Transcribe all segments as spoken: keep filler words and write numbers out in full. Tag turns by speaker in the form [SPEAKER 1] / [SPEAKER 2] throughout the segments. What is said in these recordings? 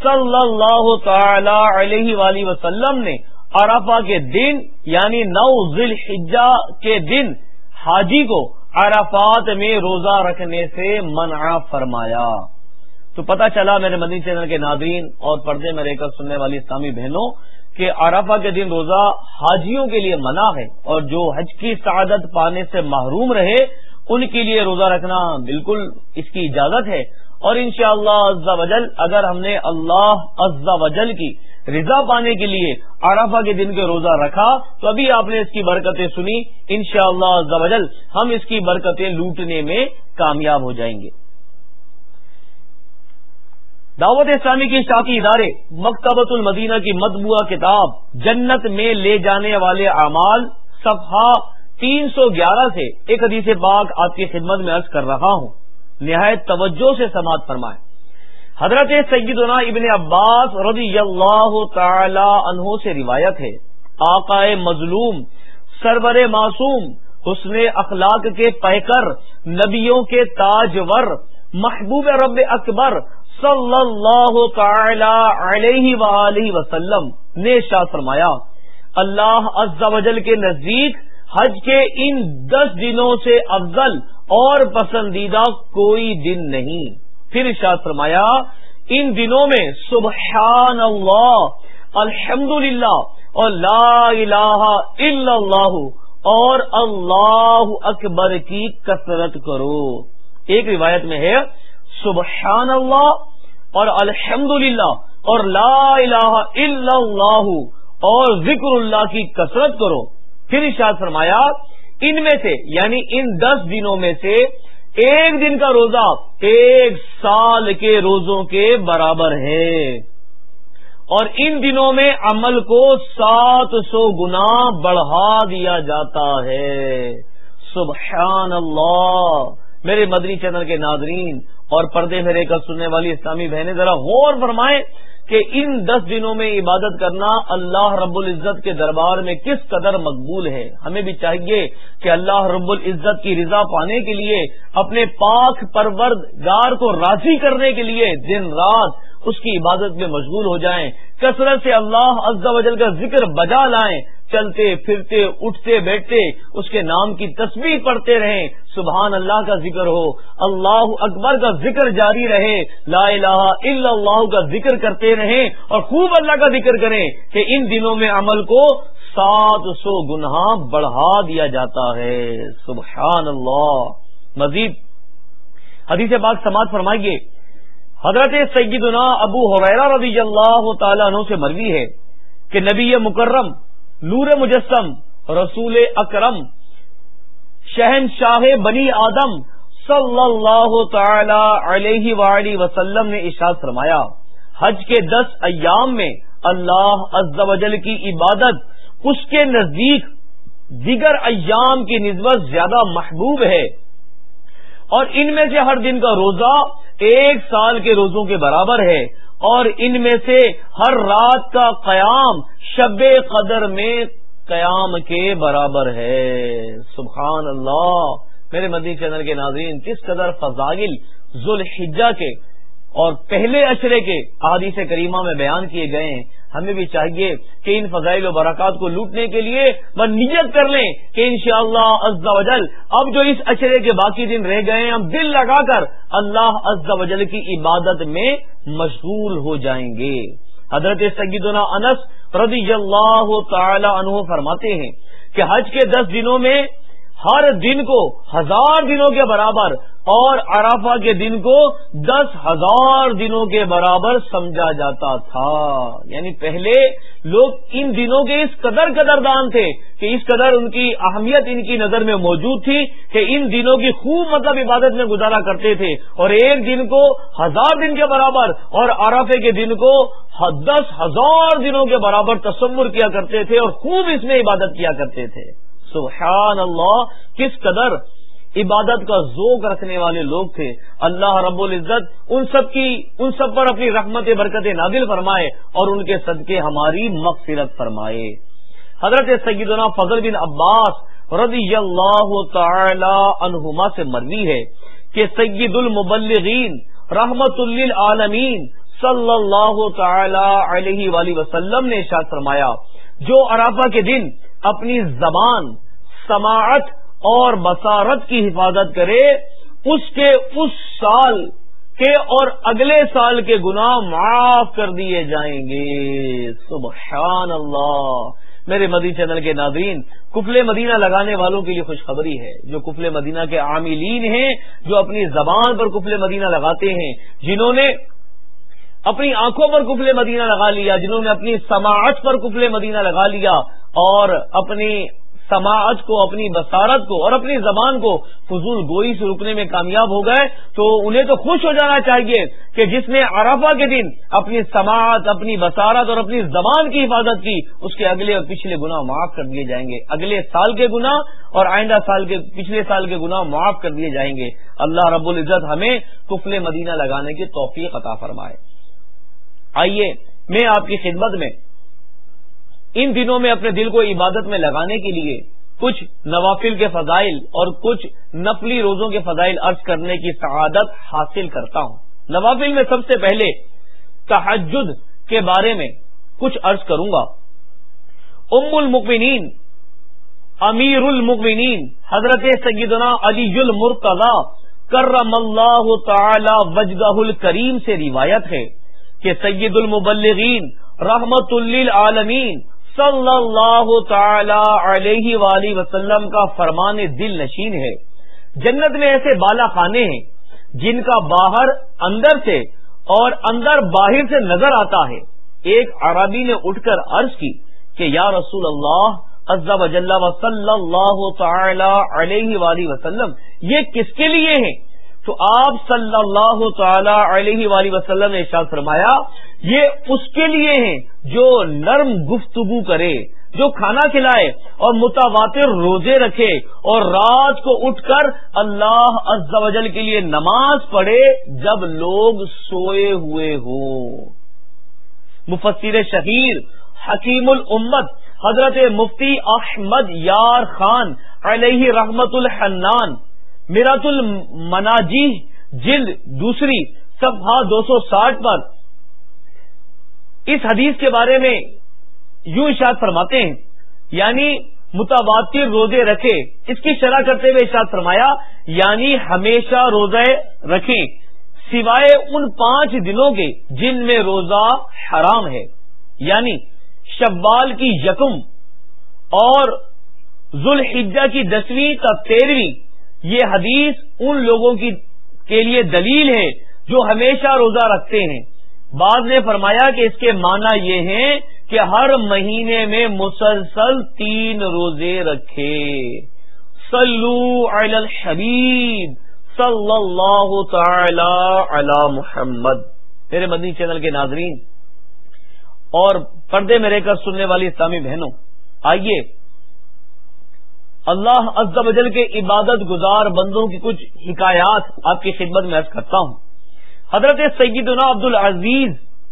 [SPEAKER 1] صلی اللہ تعالی علیہ وآلہ وسلم نے عرفہ کے دن یعنی نو ذی الحجہ کے دن حاجی کو عرفات میں روزہ رکھنے سے منع فرمایا۔ تو پتہ چلا میرے مدنی چینل کے ناظرین اور پردے میں رہ کر سننے والی اسلامی بہنوں کہ عرفہ کے دن روزہ حاجیوں کے لیے منع ہے، اور جو حج کی سعادت پانے سے محروم رہے ان کے لیے روزہ رکھنا بالکل اس کی اجازت ہے۔ اور انشاءاللہ عز و جل اگر ہم نے اللہ عز و جل کی رضا پانے کے لیے عرفہ کے دن کے روزہ رکھا تو ابھی آپ نے اس کی برکتیں سنی، انشاءاللہ عز و جل ہم اس کی برکتیں لوٹنے میں کامیاب ہو جائیں گے۔ دعوت اسلامی کی اشاعتی ادارے مکتبۃ المدینہ کی مطبوعہ کتاب جنت میں لے جانے والے اعمال صفحہ تین سو گیارہ سے ایک حدیث پاک آپ کی خدمت میں عرض کر رہا ہوں، نہایت توجہ سے سماعت فرمائیں۔ حضرت سیدنا ابن عباس رضی اللہ تعالی عنہ سے روایت ہے، آقا مظلوم سرور معصوم حسن اخلاق کے پیکر نبیوں کے تاجور محبوب رب اکبر صلی اللہ تعالی علیہ وآلہ وسلم نے ارشاد فرمایا، اللہ عز و جل کے نزدیک حج کے ان دس دنوں سے افضل اور پسندیدہ کوئی دن نہیں۔ پھر ارشاد فرمایا، ان دنوں میں سبحان اللہ، الحمدللہ اور لا الہ الا اللہ اور اللہ اکبر کی کثرت کرو۔ ایک روایت میں ہے سبحان اللہ اور الحمدللہ اور لا الہ الا اللہ اور ذکر اللہ کی کثرت کرو۔ پھر ارشاد فرمایا، ان میں سے یعنی ان دس دنوں میں سے ایک دن کا روزہ ایک سال کے روزوں کے برابر ہے، اور ان دنوں میں عمل کو سات سو گنا بڑھا دیا جاتا ہے۔ سبحان اللہ۔ میرے مدنی چینل کے ناظرین اور پردے میں رہ کر سننے والی اسلامی بہنیں ذرا غور فرمائیں کہ ان دس دنوں میں عبادت کرنا اللہ رب العزت کے دربار میں کس قدر مقبول ہے۔ ہمیں بھی چاہیے کہ اللہ رب العزت کی رضا پانے کے لیے، اپنے پاک پروردگار کو راضی کرنے کے لیے دن رات اس کی عبادت میں مشغول ہو جائیں، کثرت سے اللہ عز و جل کا ذکر بجا لائیں، چلتے پھرتے اٹھتے بیٹھتے اس کے نام کی تسبیح پڑھتے رہیں، سبحان اللہ کا ذکر ہو، اللہ اکبر کا ذکر جاری رہے، لا الہ الا اللہ کا ذکر کرتے رہیں اور خوب اللہ کا ذکر کریں کہ ان دنوں میں عمل کو سات سو گناہ بڑھا دیا جاتا ہے۔ سبحان اللہ۔ مزید حدیث پاک سماعت فرمائیے، حضرت سیدنا ابو ہریرہ رضی اللہ تعالی عنہ سے مروی ہے کہ نبی مکرم نور مجسم رسول اکرم شہنشاہ بنی آدم صلی اللہ تعالی علیہ وآلہ وسلم نے ارشاد فرمایا، حج کے دس ایام میں اللہ عز و جل کی عبادت اس کے نزدیک دیگر ایام کی نسبت زیادہ محبوب ہے، اور ان میں سے ہر دن کا روزہ ایک سال کے روزوں کے برابر ہے، اور ان میں سے ہر رات کا قیام شب قدر میں قیام کے برابر ہے۔ سبحان اللہ۔ میرے مدنی چینل کے ناظرین، کس قدر فضائل ذو الحجہ کے اور پہلے عشرے کے احادیث کریمہ میں بیان کیے گئے ہیں۔ ہمیں بھی چاہیے کہ ان فضائل و برکات کو لوٹنے کے لیے بس نیت کر لیں کہ انشاءاللہ عز و جل اب جو اس عشرے کے باقی دن رہ گئے ہیں ہم دل لگا کر اللہ عز و جل کی عبادت میں مشغول ہو جائیں گے۔ حضرت سیدنا انس رضی اللہ تعالی عنہ فرماتے ہیں کہ حج کے دس دنوں میں ہر دن کو ہزار دنوں کے برابر اور عرفہ کے دن کو دس ہزار دنوں کے برابر سمجھا جاتا تھا۔ یعنی پہلے لوگ ان دنوں کے اس قدر قدردان تھے کہ اس قدر ان کی اہمیت ان کی نظر میں موجود تھی کہ ان دنوں کی خوب مطلب عبادت میں گزارا کرتے تھے، اور ایک دن کو ہزار دن کے برابر اور عرفے کے دن کو دس ہزار دنوں کے برابر تصور کیا کرتے تھے اور خوب اس میں عبادت کیا کرتے تھے۔ سبحان اللہ، کس قدر عبادت کا ذوق رکھنے والے لوگ تھے۔ اللہ رب العزت ان سب کی ان سب پر اپنی رحمت برکت نازل فرمائے اور ان کے صدقے ہماری مغفرت فرمائے۔ حضرت سیدنا فضل بن عباس رضی اللہ تعالی عنہما سے مروی ہے کہ سید المبلغین رحمت للعالمین صلی اللہ تعالی علیہ وآلہ وسلم نے ارشاد فرمایا، جو عرفہ کے دن اپنی زبان، سماعت اور بصارت کی حفاظت کرے، اس کے اس سال کے اور اگلے سال کے گناہ معاف کر دیے جائیں گے۔ سبحان اللہ۔ میرے مدنی چینل کے ناظرین، کفل مدینہ لگانے والوں کے لیے خوشخبری ہے، جو کفل مدینہ کے عاملین ہیں، جو اپنی زبان پر کفل مدینہ لگاتے ہیں، جنہوں نے اپنی آنکھوں پر کفل مدینہ لگا لیا، جنہوں نے اپنی سماعت پر کفل مدینہ لگا لیا اور اپنی سماعت کو، اپنی بصارت کو اور اپنی زبان کو فضول گوئی سے رکنے میں کامیاب ہو گئے، تو انہیں تو خوش ہو جانا چاہیے کہ جس نے عرفہ کے دن اپنی سماعت، اپنی بصارت اور اپنی زبان کی حفاظت کی، اس کے اگلے اور پچھلے گناہ معاف کر دیے جائیں گے۔ اگلے سال کے گناہ اور آئندہ سال کے پچھلے سال کے گناہ معاف کر دیے جائیں گے۔ اللہ رب العزت ہمیں کفل مدینہ لگانے کی توفیق عطا فرمائے۔ آئیے میں آپ کی خدمت میں ان دنوں میں اپنے دل کو عبادت میں لگانے کے لیے کچھ نوافل کے فضائل اور کچھ نفلی روزوں کے فضائل عرض کرنے کی سعادت حاصل کرتا ہوں۔ نوافل میں سب سے پہلے تہجد کے بارے میں کچھ عرض کروں گا۔ ام المؤمنین، امیر المؤمنین حضرت سیدنا علی المرتضی کرم اللہ تعالی وجہہ الکریم سے روایت ہے کہ سید المبلغین رحمت للعالمین صلی اللہ تعالی علیہ وآلہ وسلم کا فرمان دل نشین ہے، جنت میں ایسے بالا خانے ہیں جن کا باہر اندر سے اور اندر باہر سے نظر آتا ہے۔ ایک عربی نے اٹھ کر عرض کی کہ یا رسول اللہ عز و جل و صلی اللہ تعالی علیہ وآلہ وسلم، یہ کس کے لیے ہیں؟ تو آپ صلی اللہ تعالی علیہ وآلہ وسلم نے ارشاد فرمایا، یہ اس کے لیے ہیں جو نرم گفتگو کرے، جو کھانا کھلائے اور متواتر روزے رکھے اور رات کو اٹھ کر اللہ عز و جل کے لیے نماز پڑھے جب لوگ سوئے ہوئے ہوں۔ مفسر شہیر حکیم الامت حضرت مفتی احمد یار خان علیہ رحمت الحنان میرات المناجی جلد دوسری صفحہ دو سو ساٹھ پر اس حدیث کے بارے میں یوں ارشاد فرماتے ہیں، یعنی متواتر روزے رکھے، اس کی شرح کرتے ہوئے ارشاد فرمایا یعنی ہمیشہ روزے رکھیں سوائے ان پانچ دنوں کے جن میں روزہ حرام ہے، یعنی شوال کی یکم اور ذوالحجہ کی دسویں تا تیرہویں۔ یہ حدیث ان لوگوں کی کے لیے دلیل ہے جو ہمیشہ روزہ رکھتے ہیں۔ بعض نے فرمایا کہ اس کے معنی یہ ہیں کہ ہر مہینے میں مسلسل تین روزے رکھے۔ صلو علی الحبیب صلی اللہ تعالی علی محمد۔ میرے مدنی چینل کے ناظرین اور پردے میں رہ کر سننے والی اسلامی بہنوں، آئیے اللہ عز و جل کے عبادت گزار بندوں کی کچھ حکایات آپ کی خدمت میں عرض کرتا ہوں۔ حضرت سیدنا عبد العزیز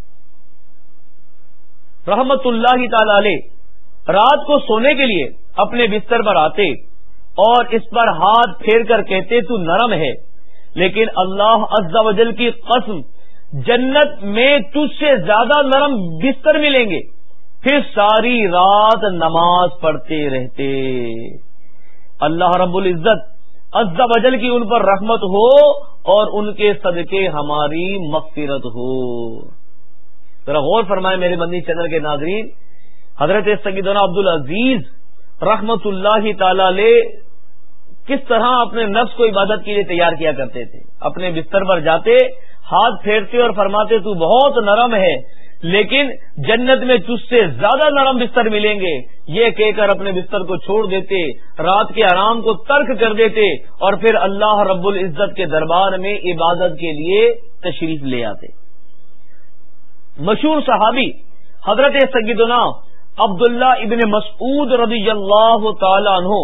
[SPEAKER 1] رحمت اللہ تعالی علیہ رات کو سونے کے لیے اپنے بستر پر آتے اور اس پر ہاتھ پھیر کر کہتے تو نرم ہے، لیکن اللہ عز و جل کی قسم جنت میں تجھ سے زیادہ نرم بستر ملیں گے، پھر ساری رات نماز پڑھتے رہتے۔ اللہ رب العزت عز و جل کی ان پر رحمت ہو اور ان کے صدقے ہماری مغفرت ہو۔ ذرا غور فرمائے میرے مدنی چینل کے ناظرین، حضرت سیدنا عبد العزیز رحمت اللہ تعالی علیہ کس طرح اپنے نفس کو عبادت کے لیے تیار کیا کرتے تھے۔ اپنے بستر پر جاتے، ہاتھ پھیرتے اور فرماتے تو بہت نرم ہے، لیکن جنت میں تجھ سے زیادہ نرم بستر ملیں گے، یہ کہہ کر اپنے بستر کو چھوڑ دیتے، رات کے آرام کو ترک کر دیتے اور پھر اللہ رب العزت کے دربار میں عبادت کے لیے تشریف لے آتے۔ مشہور صحابی حضرت سیدنا عبداللہ ابن مسعود رضی اللہ تعالی عنہ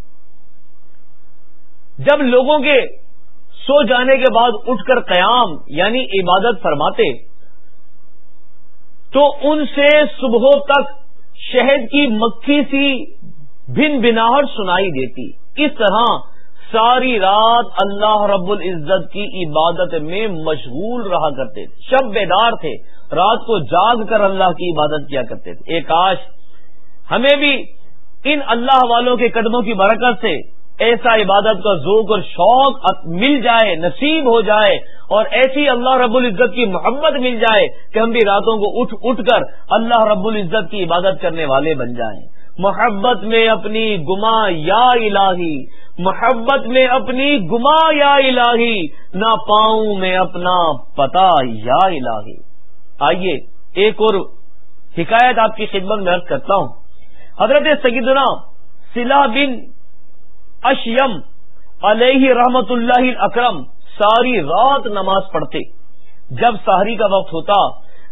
[SPEAKER 1] جب لوگوں کے سو جانے کے بعد اٹھ کر قیام یعنی عبادت فرماتے تو ان سے صبح تک شہد کی مکھی سی بن بناہٹ سنائی دیتی۔ اس طرح ساری رات اللہ رب العزت کی عبادت میں مشغول رہا کرتے تھے، شب بیدار تھے، رات کو جاگ کر اللہ کی عبادت کیا کرتے تھے۔ ایک کاش ہمیں بھی ان اللہ والوں کے قدموں کی برکت سے ایسا عبادت کا ذوق اور شوق مل جائے، نصیب ہو جائے، اور ایسی اللہ رب العزت کی محبت مل جائے کہ ہم بھی راتوں کو اٹھ اٹھ کر اللہ رب العزت کی عبادت کرنے والے بن جائیں۔ محبت میں اپنی گما یا الہی، محبت میں اپنی گما یا الہی، نہ پاؤں میں اپنا پتا یا الہی۔ آئیے ایک اور حکایت آپ کی خدمت میں عرض کرتا ہوں۔ حضرت سیدنا صلہ بن اشیم علیہ رحمت اللہ الاکرم ساری رات نماز پڑھتے، جب سحری کا وقت ہوتا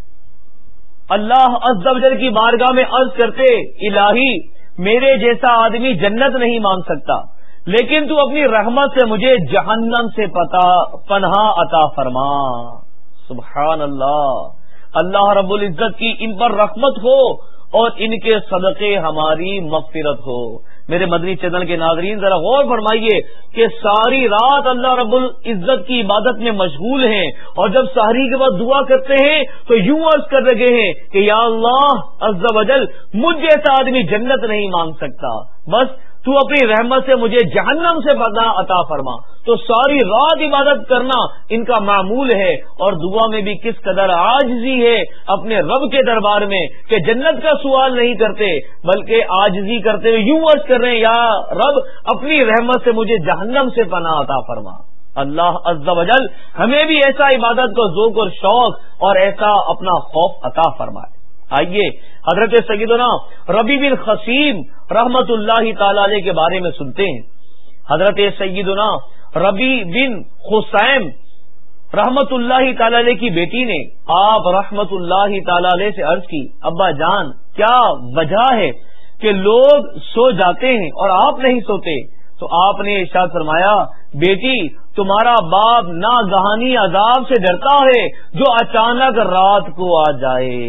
[SPEAKER 1] اللہ عز و جل کی بارگاہ میں عرض کرتے، الہی میرے جیسا آدمی جنت نہیں مان سکتا، لیکن تو اپنی رحمت سے مجھے جہنم سے پتا پناہ عطا فرما۔ سبحان اللہ، اللہ رب العزت کی ان پر رحمت ہو اور ان کے صدقے ہماری مغفرت ہو۔ میرے مدنی چینل کے ناظرین ذرا غور فرمائیے کہ ساری رات اللہ رب العزت کی عبادت میں مشغول ہیں، اور جب سحری کے بعد دعا کرتے ہیں تو یوں عرض کر رہے ہیں کہ یا اللہ عز و جل مجھ جیسا آدمی جنت نہیں مانگ سکتا، بس تو اپنی رحمت سے مجھے جہنم سے پناہ عطا فرما۔ تو ساری رات عبادت کرنا ان کا معمول ہے، اور دعا میں بھی کس قدر عاجزی ہے اپنے رب کے دربار میں کہ جنت کا سوال نہیں کرتے بلکہ عاجزی کرتے ہوئے یوں عرض کر رہے ہیں، یا رب اپنی رحمت سے مجھے جہنم سے پناہ عطا فرما۔ اللہ عز و جل ہمیں بھی ایسا عبادت کو ذوق اور شوق اور ایسا اپنا خوف عطا فرمائے۔ آئیے حضرت سیدنا ربی بن خصیم رحمت اللہ تعالی علیہ کے بارے میں سنتے ہیں۔ حضرت سیدنا ربی بن خصیم رحمت اللہ تعالی علیہ کی بیٹی نے آپ رحمت اللہ تعالی علیہ سے عرض کی، ابا جان کیا وجہ ہے کہ لوگ سو جاتے ہیں اور آپ نہیں سوتے؟ تو آپ نے ارشاد فرمایا، بیٹی تمہارا باپ ناگہانی عذاب سے ڈرتا ہے جو اچانک رات کو آ جائے۔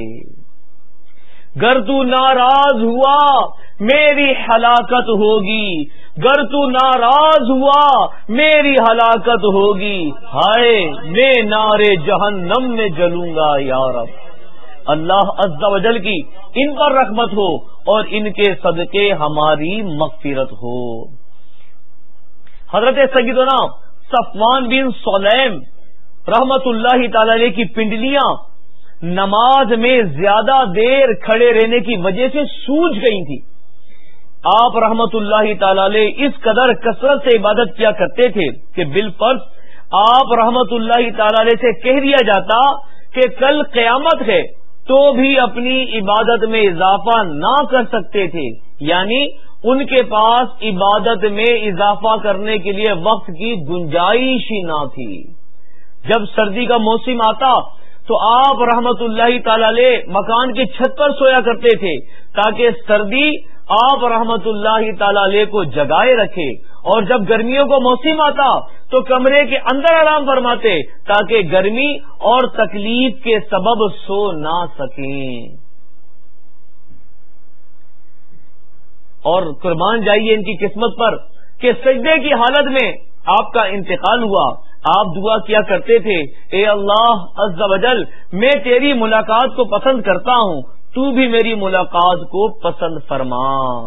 [SPEAKER 1] گر تو ناراض ہوا میری ہلاکت ہوگی، گر تو ناراض ہوا میری ہلاکت ہوگی، ہائے میں نارے جہنم میں جلوں گا یا رب۔ اللہ عز و جل کی ان پر رحمت ہو اور ان کے صدقے ہماری مغفرت ہو۔ حضرت سیدنا صفوان بن سلیم رحمت اللہ تعالی علیہ کی پنڈلیاں نماز میں زیادہ دیر کھڑے رہنے کی وجہ سے سوج گئی تھی۔ آپ رحمت اللہ تعالی علیہ اس قدر کثرت سے عبادت کیا کرتے تھے کہ بالفرض آپ رحمت اللہ تعالی علیہ سے کہہ دیا جاتا کہ کل قیامت ہے تو بھی اپنی عبادت میں اضافہ نہ کر سکتے تھے، یعنی ان کے پاس عبادت میں اضافہ کرنے کے لیے وقت کی گنجائش ہی نہ تھی۔ جب سردی کا موسم آتا تو آپ رحمت اللہ تعالی علیہ مکان کی چھت پر سویا کرتے تھے تاکہ سردی آپ رحمت اللہ تعالی علیہ کو جگائے رکھے، اور جب گرمیوں کو موسم آتا تو کمرے کے اندر آرام فرماتے تاکہ گرمی اور تکلیف کے سبب سو نہ سکیں۔ اور قربان جائیے ان کی قسمت پر کہ سجدے کی حالت میں آپ کا انتقال ہوا، آپ دعا کیا کرتے تھے، اے اللہ عز و جل میں تیری ملاقات کو پسند کرتا ہوں، تو بھی میری ملاقات کو پسند فرما۔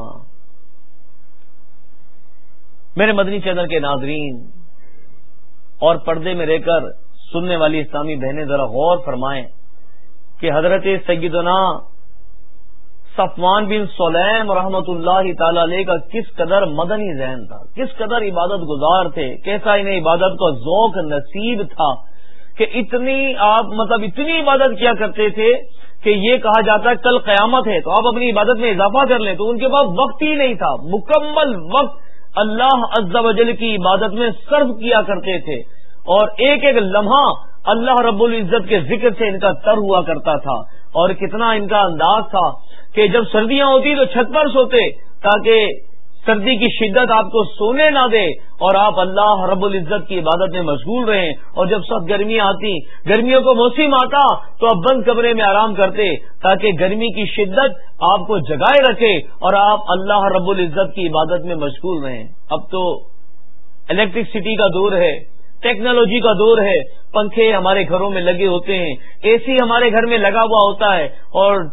[SPEAKER 1] میرے مدنی چینل کے ناظرین اور پردے میں رہ کر سننے والی اسلامی بہنیں ذرا غور فرمائیں کہ حضرت سیدنا صفوان بن سلیم رحمت اللہ تعالی علیہ کا کس قدر مدنی ذہن تھا، کس قدر عبادت گزار تھے، کیسا انہیں عبادت کا ذوق نصیب تھا کہ اتنی آپ مطلب اتنی عبادت کیا کرتے تھے کہ یہ کہا جاتا ہے کل قیامت ہے تو آپ اپنی عبادت میں اضافہ کر لیں، تو ان کے پاس وقت ہی نہیں تھا، مکمل وقت اللہ عز و جل کی عبادت میں صرف کیا کرتے تھے، اور ایک ایک لمحہ اللہ رب العزت کے ذکر سے ان کا تر ہوا کرتا تھا۔ اور کتنا ان کا انداز تھا کہ جب سردیاں ہوتی تو چھت پر سوتے تاکہ سردی کی شدت آپ کو سونے نہ دے اور آپ اللہ رب العزت کی عبادت میں مشغول رہیں، اور جب سخت گرمیاں آتی، گرمیوں کو موسم آتا تو آپ بند کمرے میں آرام کرتے تاکہ گرمی کی شدت آپ کو جگائے رکھے اور آپ اللہ رب العزت کی عبادت میں مشغول رہیں۔ اب تو الیکٹرکسٹی کا دور ہے، ٹیکنالوجی کا دور ہے، پنکھے ہمارے گھروں میں لگے ہوتے ہیں، اے سی ہمارے گھر میں لگا ہوا ہوتا ہے اور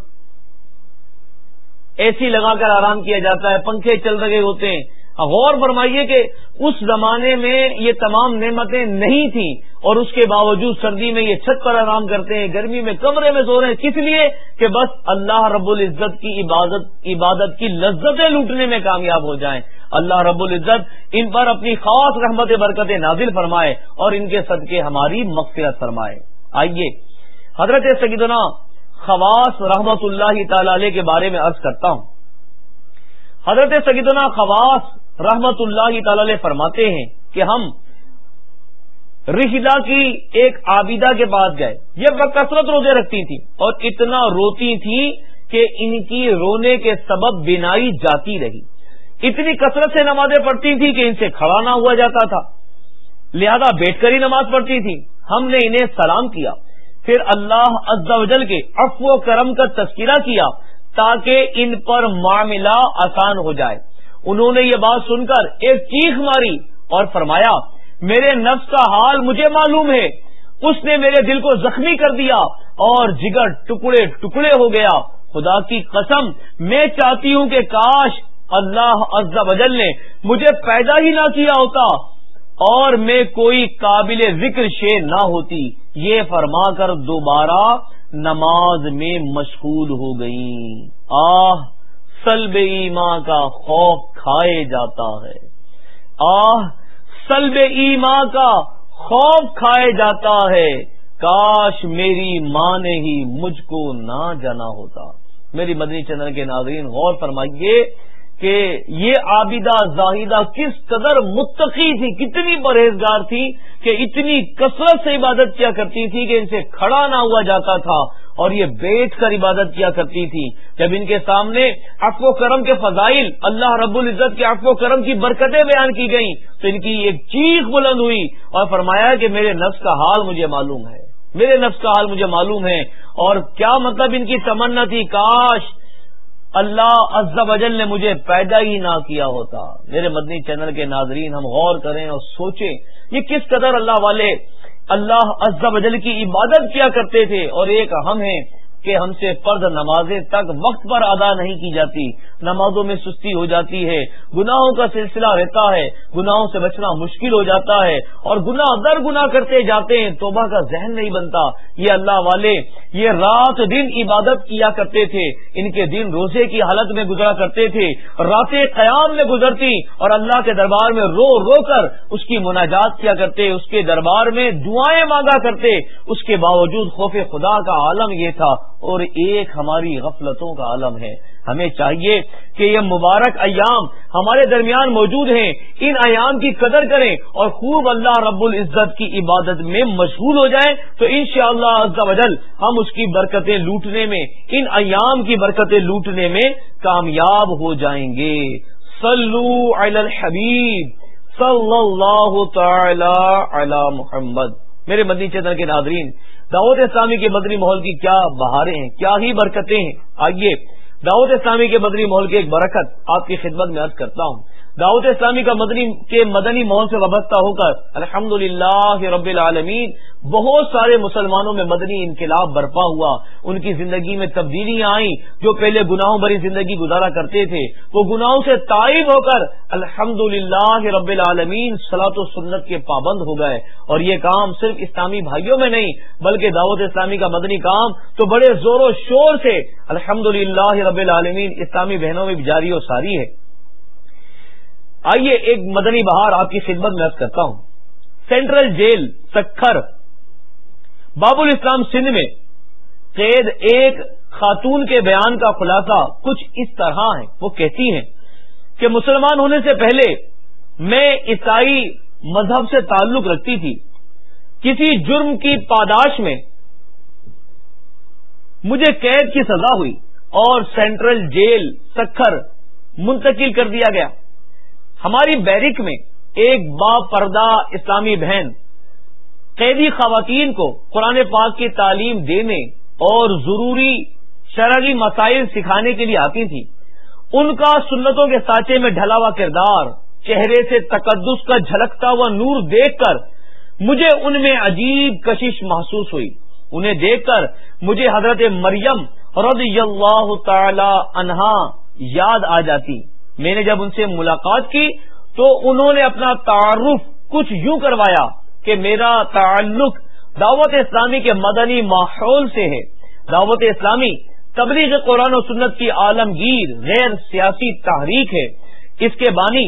[SPEAKER 1] اے سی لگا کر آرام کیا جاتا ہے، پنکھے چل رہے ہوتے ہیں. غور فرمائیے کہ اس زمانے میں یہ تمام نعمتیں نہیں تھیں اور اس کے باوجود سردی میں یہ چھت پر آرام کرتے ہیں، گرمی میں کمرے میں سو رہے ہیں. کس لیے؟ کہ بس اللہ رب العزت کی عبادت عبادت کی لذتیں لوٹنے میں کامیاب ہو جائیں. اللہ رب العزت ان پر اپنی خاص رحمت برکت نازل فرمائے اور ان کے صدقے ہماری مغفرت فرمائے. آئیے حضرت سیدنا خواص رحمت اللہ تعالی علیہ کے بارے میں عرض کرتا ہوں. حضرت سیدنا خواص رحمت اللہ تعالی علیہ فرماتے ہیں کہ ہم رحلہ کی ایک عابدہ کے پاس گئے. یہ بکثرت روزے رکھتی تھی اور اتنا روتی تھی کہ ان کی رونے کے سبب بینائی جاتی رہی. اتنی کثرت سے نمازیں پڑھتی تھی کہ ان سے کھڑا نہ ہوا جاتا تھا، لہذا بیٹھ کر ہی نماز پڑھتی تھی. ہم نے انہیں سلام کیا، پھر اللہ عز و جل کے عفو و کرم کا تذکرہ کیا تاکہ ان پر معاملہ آسان ہو جائے. انہوں نے یہ بات سن کر ایک چیخ ماری اور فرمایا، میرے نفس کا حال مجھے معلوم ہے، اس نے میرے دل کو زخمی کر دیا اور جگر ٹکڑے ٹکڑے ہو گیا. خدا کی قسم میں چاہتی ہوں کہ کاش اللہ عز و جل نے مجھے پیدا ہی نہ کیا ہوتا اور میں کوئی قابل ذکر شے نہ ہوتی. یہ فرما کر دوبارہ نماز میں مشغول ہو گئیں. آہ سلب ایمان کا خوف کھائے جاتا ہے، آہ سلب ایمان کا خوف کھائے جاتا ہے، کاش میری ماں نے ہی مجھ کو نہ جانا ہوتا. میری مدنی چینل کے ناظرین غور فرمائیے کہ یہ عابدہ زاہدہ کس قدر متقی تھی، کتنی پرہیزگار تھی کہ اتنی کثرت سے عبادت کیا کرتی تھی کہ ان سے کھڑا نہ ہوا جاتا تھا اور یہ بیٹھ کر عبادت کیا کرتی تھی. جب ان کے سامنے عفو و کرم کے فضائل، اللہ رب العزت کے عفو و کرم کی برکتیں بیان کی گئیں تو ان کی ایک چیخ بلند ہوئی اور فرمایا کہ میرے نفس کا حال مجھے معلوم ہے، میرے نفس کا حال مجھے معلوم ہے. اور کیا مطلب ان کی تمنا تھی، کاش اللہ عز و جل نے مجھے پیدا ہی نہ کیا ہوتا. میرے مدنی چینل کے ناظرین ہم غور کریں اور سوچیں یہ کس قدر اللہ والے اللہ عز و جل کی عبادت کیا کرتے تھے. اور ایک ہم ہیں کہ ہم سے فرض نمازیں تک وقت پر ادا نہیں کی جاتی، نمازوں میں سستی ہو جاتی ہے، گناہوں کا سلسلہ رہتا ہے، گناہوں سے بچنا مشکل ہو جاتا ہے اور گناہ در گناہ کرتے جاتے ہیں، توبہ کا ذہن نہیں بنتا. یہ اللہ والے یہ رات دن عبادت کیا کرتے تھے، ان کے دن روزے کی حالت میں گزرا کرتے تھے، راتیں قیام میں گزرتی اور اللہ کے دربار میں رو رو کر اس کی مناجات کیا کرتے، اس کے دربار میں دعائیں مانگا کرتے. اس کے باوجود خوف خدا کا عالم یہ تھا اور ایک ہماری غفلتوں کا عالم ہے. ہمیں چاہیے کہ یہ مبارک ایام ہمارے درمیان موجود ہیں، ان ایام کی قدر کریں اور خوب اللہ رب العزت کی عبادت میں مشغول ہو جائیں تو انشاءاللہ عز و جل ہم اس کی برکتیں لوٹنے میں، ان ایام کی برکتیں لوٹنے میں کامیاب ہو جائیں گے. صلو علی الحبیب صلی اللہ تعالی علی محمد. میرے مدنی چینل کے ناظرین، دعوت اسلامی کے مدنی ماحول کی کیا بہاریں ہیں، کیا ہی برکتیں ہیں. آئیے دعوت اسلامی کے مدنی ماحول کی ایک برکت آپ کی خدمت میں عرض کرتا ہوں. دعوت اسلامی کا مدنی کے مدنی ماحول سے وابستہ ہو کر الحمدللہ رب العالمین بہت سارے مسلمانوں میں مدنی انقلاب برپا ہوا، ان کی زندگی میں تبدیلیاں آئیں. جو پہلے گناہوں بھری زندگی گزارا کرتے تھے وہ گناہوں سے تائب ہو کر الحمدللہ رب العالمین صلاۃ و سنت کے پابند ہو گئے. اور یہ کام صرف اسلامی بھائیوں میں نہیں بلکہ دعوت اسلامی کا مدنی کام تو بڑے زور و شور سے الحمدللہ رب العالمین اسلامی بہنوں میں بھی جاری و ساری ہے. آئیے ایک مدنی بہار آپ کی خدمت میں عرض کرتا ہوں. سینٹرل جیل سکھر باب الاسلام سندھ میں قید ایک خاتون کے بیان کا خلاصہ کچھ اس طرح ہے. وہ کہتی ہیں کہ مسلمان ہونے سے پہلے میں عیسائی مذہب سے تعلق رکھتی تھی. کسی جرم کی پاداش میں مجھے قید کی سزا ہوئی اور سینٹرل جیل سکھر منتقل کر دیا گیا. ہماری بیرک میں ایک با پردہ اسلامی بہن قیدی خواتین کو قرآن پاک کی تعلیم دینے اور ضروری شرعی مسائل سکھانے کے لیے آتی تھی. ان کا سنتوں کے سانچے میں ڈھلا ہوا کردار چہرے سے تقدس کا جھلکتا ہوا نور دیکھ کر مجھے ان میں عجیب کشش محسوس ہوئی. انہیں دیکھ کر مجھے حضرت مریم رضی اللہ تعالی عنہا یاد آ جاتی. میں نے جب ان سے ملاقات کی تو انہوں نے اپنا تعارف کچھ یوں کروایا کہ میرا تعلق دعوت اسلامی کے مدنی ماحول سے ہے. دعوت اسلامی تبلیغ قرآن و سنت کی عالمگیر غیر سیاسی تحریک ہے. اس کے بانی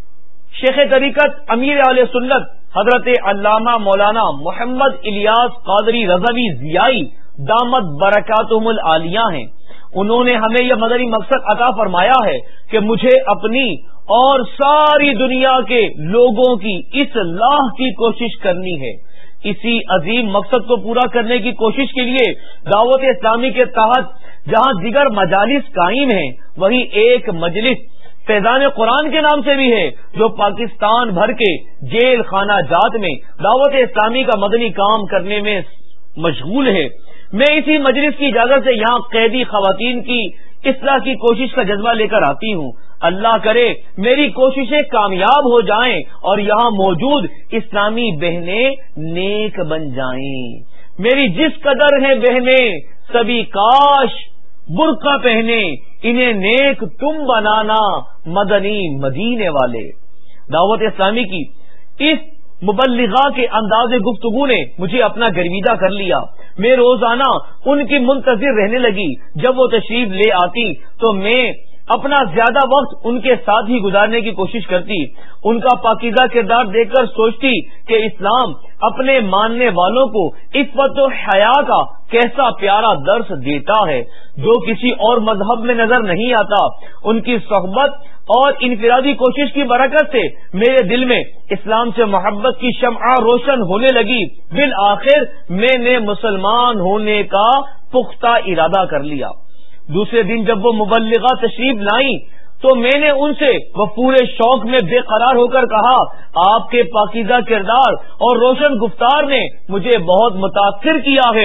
[SPEAKER 1] شیخ طریقت امیر اہل سنت حضرت علامہ مولانا محمد الیاس قادری رضوی ضیائی دامت برکاتہم العالیہ ہیں. انہوں نے ہمیں یہ مدنی مقصد عطا فرمایا ہے کہ مجھے اپنی اور ساری دنیا کے لوگوں کی اصلاح کی کوشش کرنی ہے. اسی عظیم مقصد کو پورا کرنے کی کوشش کے لیے دعوت اسلامی کے تحت جہاں دیگر مجالس قائم ہیں وہی ایک مجلس فیضان قرآن کے نام سے بھی ہے جو پاکستان بھر کے جیل خانہ جات میں دعوت اسلامی کا مدنی کام کرنے میں مشغول ہے. میں اسی مجلس کی اجازت سے یہاں قیدی خواتین کی اصلاح کی کوشش کا جذبہ لے کر آتی ہوں. اللہ کرے میری کوششیں کامیاب ہو جائیں اور یہاں موجود اسلامی بہنیں نیک بن جائیں. میری جس قدر ہیں بہنیں سبھی کاش برقع پہنے انہیں نیک تم بنانا مدنی مدینے والے. دعوت اسلامی کی اس مبلغہ کے انداز گفتگو نے مجھے اپنا گرویدہ کر لیا. میں روزانہ ان کی منتظر رہنے لگی. جب وہ تشریف لے آتی تو میں اپنا زیادہ وقت ان کے ساتھ ہی گزارنے کی کوشش کرتی. ان کا پاکیزہ کردار دیکھ کر سوچتی کہ اسلام اپنے ماننے والوں کو عفت و حیا کا کیسا پیارا درس دیتا ہے جو کسی اور مذہب میں نظر نہیں آتا. ان کی صحبت اور انفرادی کوشش کی برکت سے میرے دل میں اسلام سے محبت کی شمع روشن ہونے لگی. بالآخر میں نے مسلمان ہونے کا پختہ ارادہ کر لیا. دوسرے دن جب وہ مبلغہ تشریف لائیں تو میں نے ان سے وہ پورے شوق میں بے قرار ہو کر کہا آپ کے پاکیزہ کردار اور روشن گفتار نے مجھے بہت متاثر کیا ہے.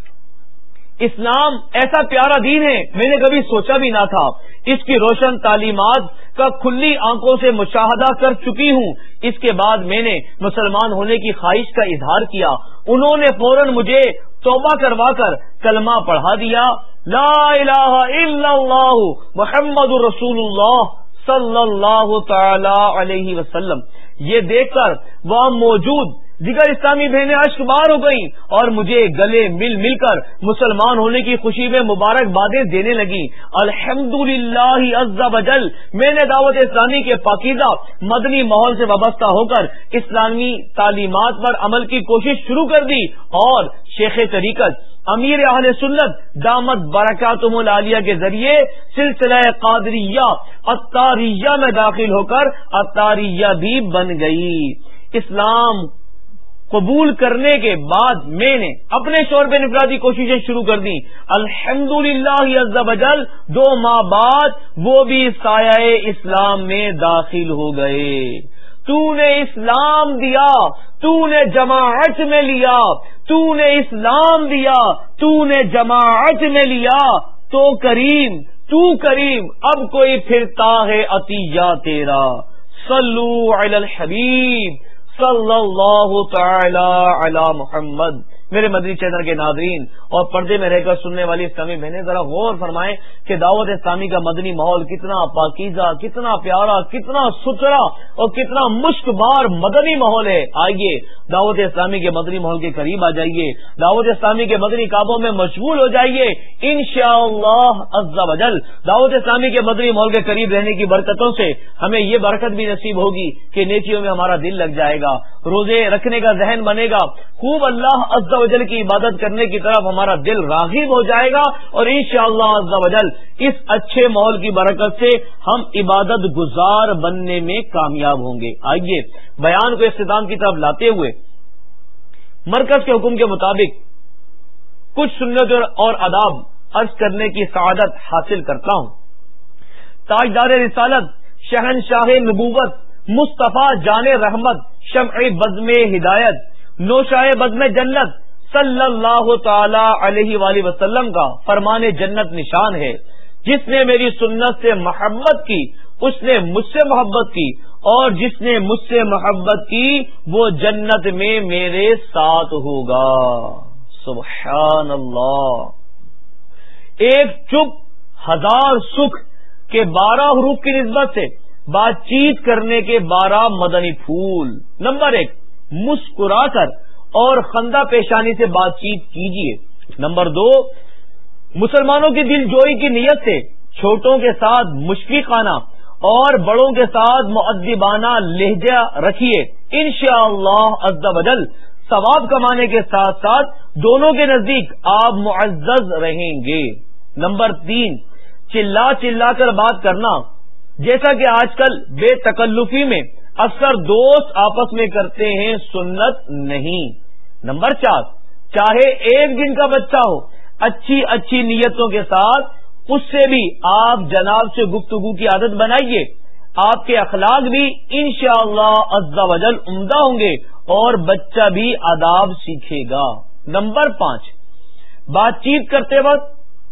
[SPEAKER 1] اسلام ایسا پیارا دین ہے میں نے کبھی سوچا بھی نہ تھا. اس کی روشن تعلیمات کا کھلی آنکھوں سے مشاہدہ کر چکی ہوں. اس کے بعد میں نے مسلمان ہونے کی خواہش کا اظہار کیا. انہوں نے فوراً مجھے توبہ کروا کر کلمہ پڑھا دیا. لا الہ الا اللہ محمد رسول اللہ صلی اللہ تعالی علیہ وسلم. یہ دیکھ کر وہاں موجود دیگر اسلامی بہنیں اشک بار ہو گئیں اور مجھے گلے مل مل کر مسلمان ہونے کی خوشی میں مبارکبادیں دینے لگیں. الحمدللہ عز وجل میں نے دعوت اسلامی کے پاکیزہ مدنی ماحول سے وابستہ ہو کر اسلامی تعلیمات پر عمل کی کوشش شروع کر دی اور شیخ طریقت امیر اہل سنت دامت برکاتہم العالیہ کے ذریعے سلسلہ قادریہ عطاریہ میں داخل ہو کر عطاریہ بھی بن گئی. اسلام قبول کرنے کے بعد میں نے اپنے شور پہ انفرادی کوششیں شروع کر دی. الحمدللہ عز وجل دو ماہ بعد وہ بھی سایہ اسلام میں داخل ہو گئے. تو نے اسلام دیا, تو نے جماعت میں لیا, تو نے اسلام دیا, تو نے جماعت میں لیا, تو کریم تو کریم اب کوئی پھرتا ہے عطیہ تیرا. صلو علی الحبیب صلی اللہ تعالی علی محمد. میرے مدنی چینل کے ناظرین اور پردے میں رہ کر سننے والی اسلامی بہنیں ذرا غور فرمائیں کہ دعوت اسلامی کا مدنی ماحول کتنا پاکیزہ, کتنا پیارا, کتنا ستھرا اور کتنا مشک بار مدنی ماحول ہے. آئیے دعوت اسلامی کے مدنی ماحول کے قریب آ جائیے, دعوت اسلامی کے مدنی کعبوں میں مشغول ہو جائیے. انشاءاللہ عز وجل دعوت اسلامی کے مدنی ماحول کے قریب رہنے کی برکتوں سے ہمیں یہ برکت بھی نصیب ہوگی کہ نیکیوں میں ہمارا دل لگ جائے گا, روزے رکھنے کا ذہن بنے گا, خوب اللہ عز وجل کی عبادت کرنے کی طرف ہمارا دل راغب ہو جائے گا اور انشاءاللہ عز وجل اس اچھے ماحول کی برکت سے ہم عبادت گزار بننے میں کامیاب ہوں گے. آئیے بیان کو اختتام کی طرف لاتے ہوئے مرکز کے حکم کے مطابق کچھ سنت اور آداب عرض کرنے کی سعادت حاصل کرتا ہوں. تاجدار رسالت شہنشاہ نبوت مصطفیٰ جان رحمت شمع بزم ہدایت نوشائے بزم جنت صلی اللہ تعالی علیہ وآلہ وسلم کا فرمان جنت نشان ہے. جس نے میری سنت سے محبت کی اس نے مجھ سے محبت کی اور جس نے مجھ سے محبت کی وہ جنت میں میرے ساتھ ہوگا. سبحان اللہ. ایک چپ ہزار سکھ کے بارہ حروف کی نسبت سے بات چیت کرنے کے بارہ مدنی پھول. نمبر ایک، مسکرا کر اور خندہ پیشانی سے بات چیت کیجیے. نمبر دو، مسلمانوں کی دل جوئی کی نیت سے چھوٹوں کے ساتھ مشفقانہ اور بڑوں کے ساتھ مؤدبانہ لہجہ رکھیے. انشاءاللہ عز و جل ثواب کمانے کے ساتھ ساتھ دونوں کے نزدیک آپ معزز رہیں گے. نمبر تین، چلا چلا کر بات کرنا، جیسا کہ آج کل بے تکلفی میں اکثر دوست آپس میں کرتے ہیں، سنت نہیں. نمبر چار، چاہے ایک دن کا بچہ ہو، اچھی اچھی نیتوں کے ساتھ اس سے بھی آپ جناب سے گفتگو کی عادت بنائیے. آپ کے اخلاق بھی انشاءاللہ عز و جل عمدہ ہوں گے اور بچہ بھی آداب سیکھے گا. نمبر پانچ، بات چیت کرتے وقت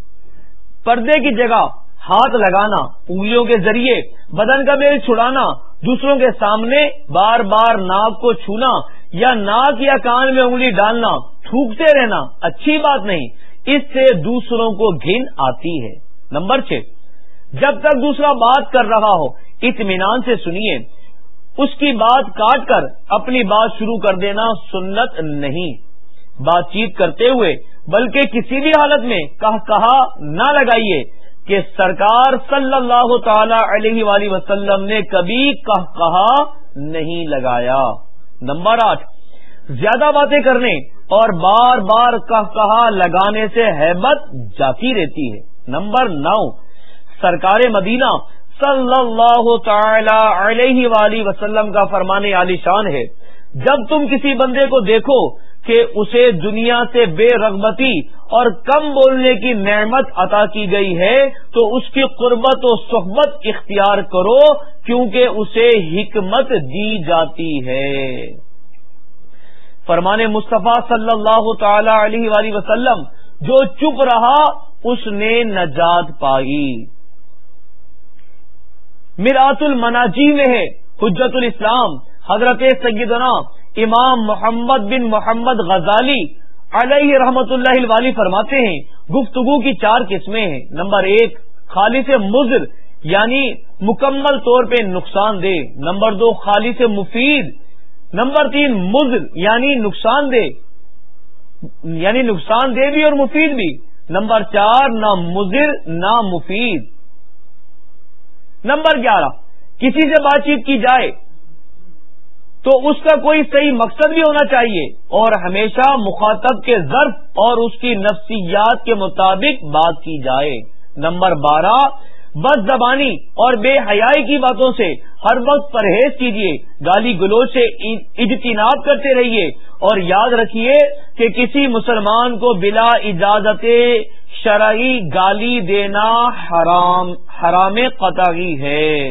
[SPEAKER 1] پردے کی جگہ ہاتھ لگانا، انگلیوں کے ذریعے بدن کا میل چھڑانا، دوسروں کے سامنے بار بار ناک کو چھونا یا ناک یا کان میں انگلی ڈالنا، تھوکتے رہنا اچھی بات نہیں، اس سے دوسروں کو گھن آتی ہے. نمبر چھ، جب تک دوسرا بات کر رہا ہو اطمینان سے سنیے، اس کی بات کاٹ کر اپنی بات شروع کر دینا سنت نہیں. بات چیت کرتے ہوئے بلکہ کسی بھی حالت میں کہا کہا نہ لگائیے کہ سرکار صلی اللہ تعالی علیہ وآلہ وسلم نے کبھی کہا کہا نہیں لگایا. نمبر آٹھ، زیادہ باتیں کرنے اور بار بار کہا کہا لگانے سے ہیبت جاتی رہتی ہے. نمبر نو، سرکار مدینہ صلی اللہ تعالی علیہ وآلہ وسلم کا فرمان عالی شان ہے، جب تم کسی بندے کو دیکھو کہ اسے دنیا سے بے رغبتی اور کم بولنے کی نعمت عطا کی گئی ہے تو اس کی قربت و صحبت اختیار کرو، کیونکہ اسے حکمت دی جاتی ہے. فرمان مصطفیٰ صلی اللہ تعالی علیہ وآلہ وسلم، جو چپ رہا اس نے نجات پائی. مرآت المناجی میں ہے، حجت الاسلام حضرت سیدنا امام محمد بن محمد غزالی علیہ رحمت اللہ الوالی فرماتے ہیں، گفتگو کی چار قسمیں ہیں. نمبر ایک، خالص مضر یعنی مکمل طور پہ نقصان دہ. نمبر دو، خالص مفید. نمبر تین، مضر یعنی نقصان دہ یعنی نقصان دہ بھی اور مفید بھی. نمبر چار، نہ مضر نہ مفید. نمبر گیارہ، کسی سے بات چیت کی جائے تو اس کا کوئی صحیح مقصد بھی ہونا چاہیے اور ہمیشہ مخاطب کے ظرف اور اس کی نفسیات کے مطابق بات کی جائے. نمبر بارہ، بد زبانی اور بے حیائی کی باتوں سے ہر وقت پرہیز کیجیے، گالی گلوچ سے اجتناب کرتے رہیے اور یاد رکھیے کہ کسی مسلمان کو بلا اجازت شرعی گالی دینا حرام حرام قطعی ہے.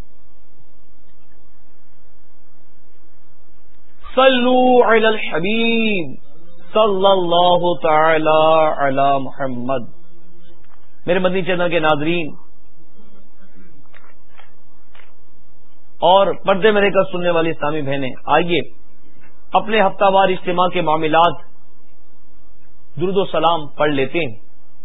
[SPEAKER 1] صلو علی الحبیب صلی اللہ تعالی علی محمد. میرے مدنی چینل کے ناظرین اور پردے میں رہ کر سننے والی اسلامی بہنیں، آئیے اپنے ہفتہ وار اجتماع کے معاملات درود و سلام پڑھ لیتے ہیں.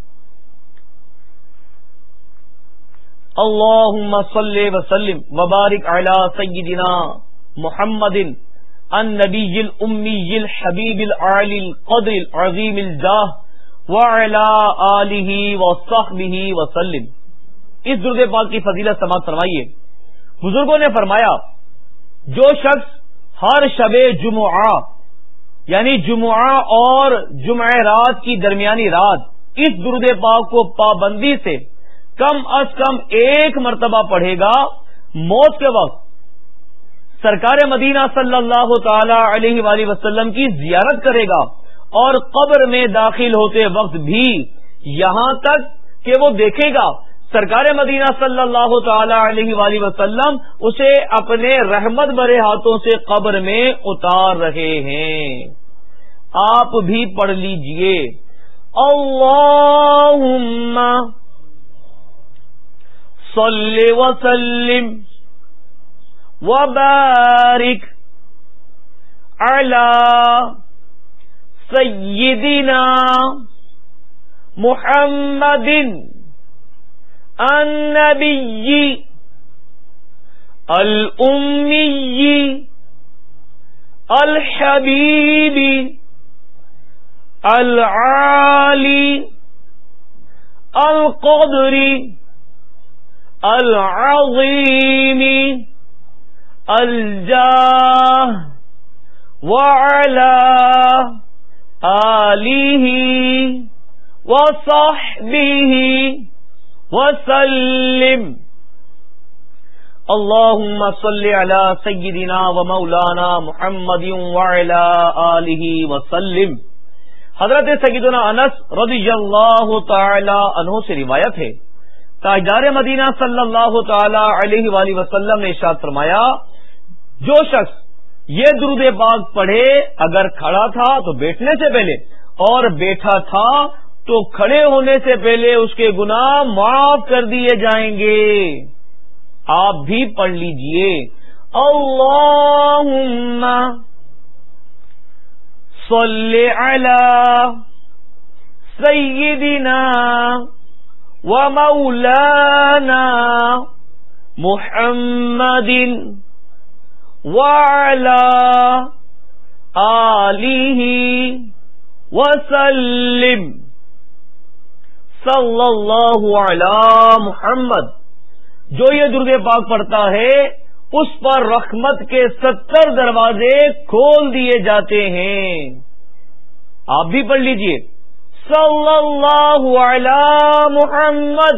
[SPEAKER 1] اللہم صلی وسلم وبارک علی سیدنا محمد النبی الامی الحبیب العالی القدر العظیم الجاہ وعلی آلہ وصحبہ وسلم. اس درود پاک کی فضیلت سماعت فرمائیے. بزرگوں نے فرمایا، جو شخص ہر شب جمعہ یعنی جمعہ اور جمعہ رات کی درمیانی رات اس درود پاک کو پابندی سے کم از کم ایک مرتبہ پڑھے گا، موت کے وقت سرکار مدینہ صلی اللہ تعالی علیہ وآلہ وسلم کی زیارت کرے گا اور قبر میں داخل ہوتے وقت بھی یہاں تک کہ وہ دیکھے گا سرکار مدینہ صلی اللہ تعالی علیہ وآلہ وسلم اسے اپنے رحمت بھرے ہاتھوں سے قبر میں اتار رہے ہیں. آپ بھی پڑھ لیجئے، اللہم صلی وسلم وبارک علی سیدنا محمد النبی الامی الحبیب العالی القدر العظیم الجاہ وعلی آلہ وصحبہ وسلم اللہم صلی علی سیدنا و مولانا محمد وعلی آلہ وسلم. حضرت سیدنا انس رضی اللہ تعالی عنہ سے روایت ہے، تاجدار مدینہ صلی اللہ تعالی علیہ وآلہ وسلم نے ارشاد فرمایا، جو شخص یہ درود پاک پڑھے اگر کھڑا تھا تو بیٹھنے سے پہلے اور بیٹھا تھا تو کھڑے ہونے سے پہلے اس کے گناہ معاف کر دیے جائیں گے. آپ بھی پڑھ لیجئے، اللہم صلی علی سیدنا و مولانا محمد وعلی آلہ وسلم صلی اللہ علی محمد. جو یہ درود پاک پڑھتا ہے اس پر رحمت کے ستر دروازے کھول دیے جاتے ہیں. آپ بھی پڑھ لیجئے، صلی اللہ علی محمد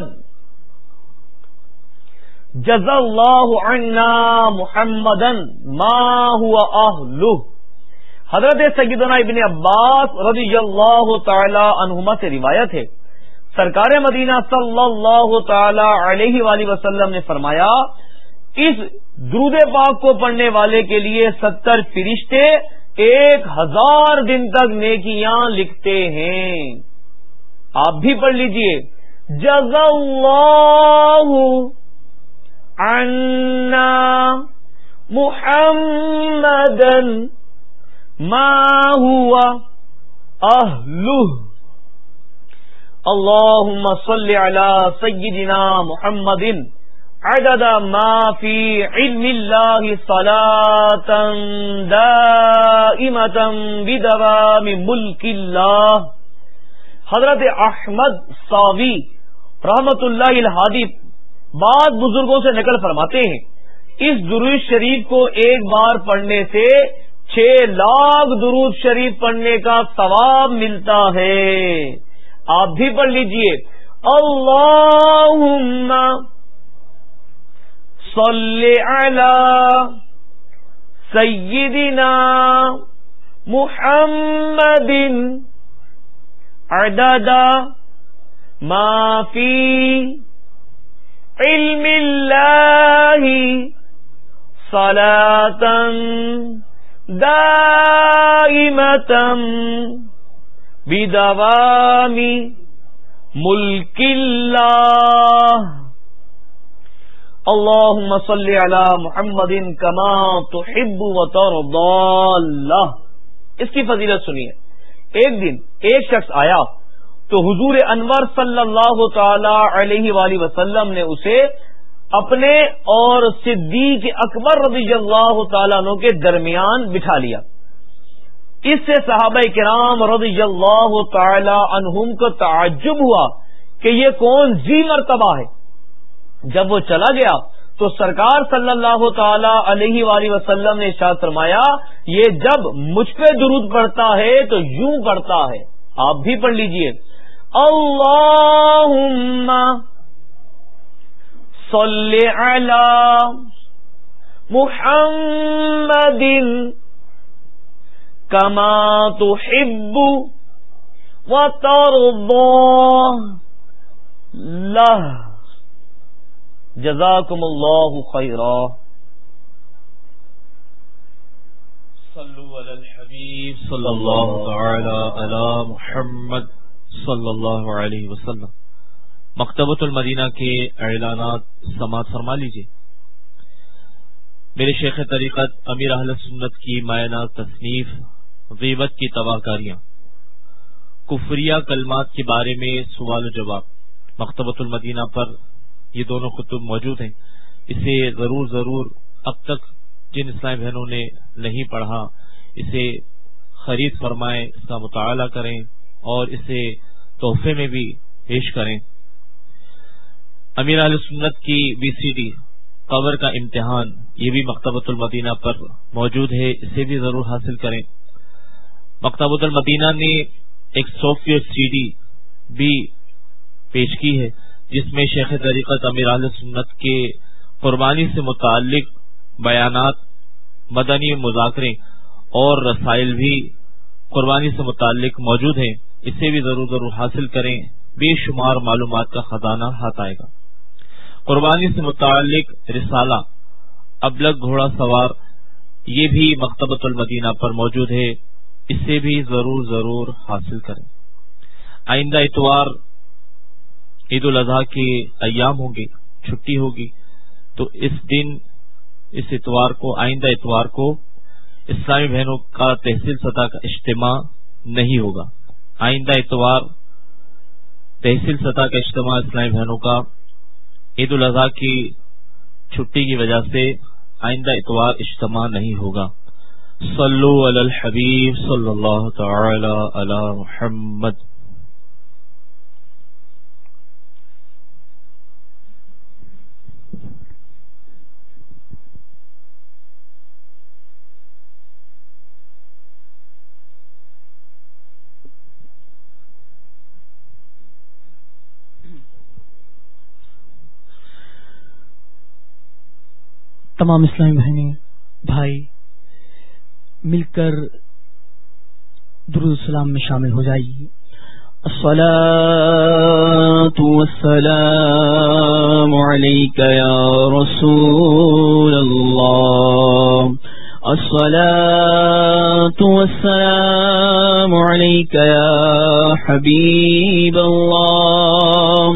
[SPEAKER 1] جزا اللہ عنا محمدا ما هو اہلہ. حضرت سیدنا ابن عباس رضی اللہ تعالی عنہما سے روایت ہے، سرکار مدینہ صلی اللہ تعالی علیہ وآلہ وسلم نے فرمایا، اس درود پاک کو پڑھنے والے کے لیے ستر فرشتے ایک ہزار دن تک نیکیاں لکھتے ہیں. آپ بھی پڑھ لیجئے، جزا اللہ عنا محمدا ما هو اہلہ. اللہم صلی علی سیدنا محمد عدد ما فی علم اللہ صلاة دائمة بدوام ملک اللہ. حضرت احمد صاوی رحمت اللہ الہادی بعض بزرگوں سے نقل فرماتے ہیں، اس درود شریف کو ایک بار پڑھنے سے چھ لاکھ درود شریف پڑھنے کا ثواب ملتا ہے. آپ بھی پڑھ لیجئے، اللہم صلی علی سیدنا محمد عدد ما فی علم اللہ صلاة دائمة بدوام ملک اللہ. اللہم صلی علی محمد کما تحب وترضى. اس کی فضیلت سنیے. ایک دن ایک شخص آیا تو حضور انور صلی اللہ تعالی علیہ وآلہ وسلم نے اسے اپنے اور صدیق اکبر رضی اللہ تعالیٰ عنہ کے درمیان بٹھا لیا. اس سے صحابہ کرام رضی اللہ تعالی عنہم کو تعجب ہوا کہ یہ کون ذی مرتبہ ہے. جب وہ چلا گیا تو سرکار صلی اللہ تعالی علیہ وآلہ وسلم نے ارشاد فرمایا، یہ جب مجھ پہ درود پڑھتا ہے تو یوں پڑھتا ہے. آپ بھی پڑھ لیجئے، اللہم صلی علی محمد کما تحب وترضى لہ. جزاکم اللہ خیرا.
[SPEAKER 2] صلو علی الحبیب صلی اللہ تعالی علی محمد صلی اللہ علیہ وسلم. مکتبۃ المدینہ کے اعلانات سماعت فرما لیجیے. میرے شیخ طریقت امیر اہل سنت کی مائنہ تصنیف غیبت کی تباہ کاریاں، کفریہ کلمات کے بارے میں سوال و جواب، مکتبۃ المدینہ پر یہ دونوں کتب موجود ہیں. اسے ضرور ضرور اب تک جن اسلامی بہنوں نے نہیں پڑھا اسے خرید فرمائیں، اس کا مطالعہ کریں اور اسے تحفے میں بھی پیش کریں. امیر اہل سنت کی بی سی ڈی قبر کا امتحان یہ بھی مکتبۃ المدینہ پر موجود ہے، اسے بھی ضرور حاصل کریں. مکتبۃ المدینہ نے ایک سافٹ ویئر سی ڈی بھی پیش کی ہے جس میں شیخ طریقت امیر اہل سنت کے قربانی سے متعلق بیانات، مدنی مذاکرے اور رسائل بھی قربانی سے متعلق موجود ہیں. اسے بھی ضرور ضرور حاصل کریں، بے شمار معلومات کا خزانہ ہاتھ آئے گا. قربانی سے متعلق رسالہ ابلغ گھوڑا سوار یہ بھی مکتبۃ المدینہ پر موجود ہے، اسے بھی ضرور ضرور حاصل کریں. آئندہ اتوار عید الاضحیٰ کے ایام ہوں گے، چھٹی ہوگی، تو اس دن اس اتوار کو آئندہ اتوار کو اسلامی بہنوں کا تحصیل سطح کا اجتماع نہیں ہوگا. آئندہ اتوار تحصیل سطح کا اجتماع اسلامی بہنوں کا عید الاضحیٰ کی چھٹی کی وجہ سے آئندہ اتوار اجتماع نہیں ہوگا. صلو علی الحبیب صلی اللہ تعالی علی محمد.
[SPEAKER 3] تمام اسلامی بہنیں بھائی مل کر درود السلام میں شامل ہو جائیے. الصلاۃ والسلام علیک یا رسول اللہ، الصلاۃ والسلام علیک یا حبیب اللہ،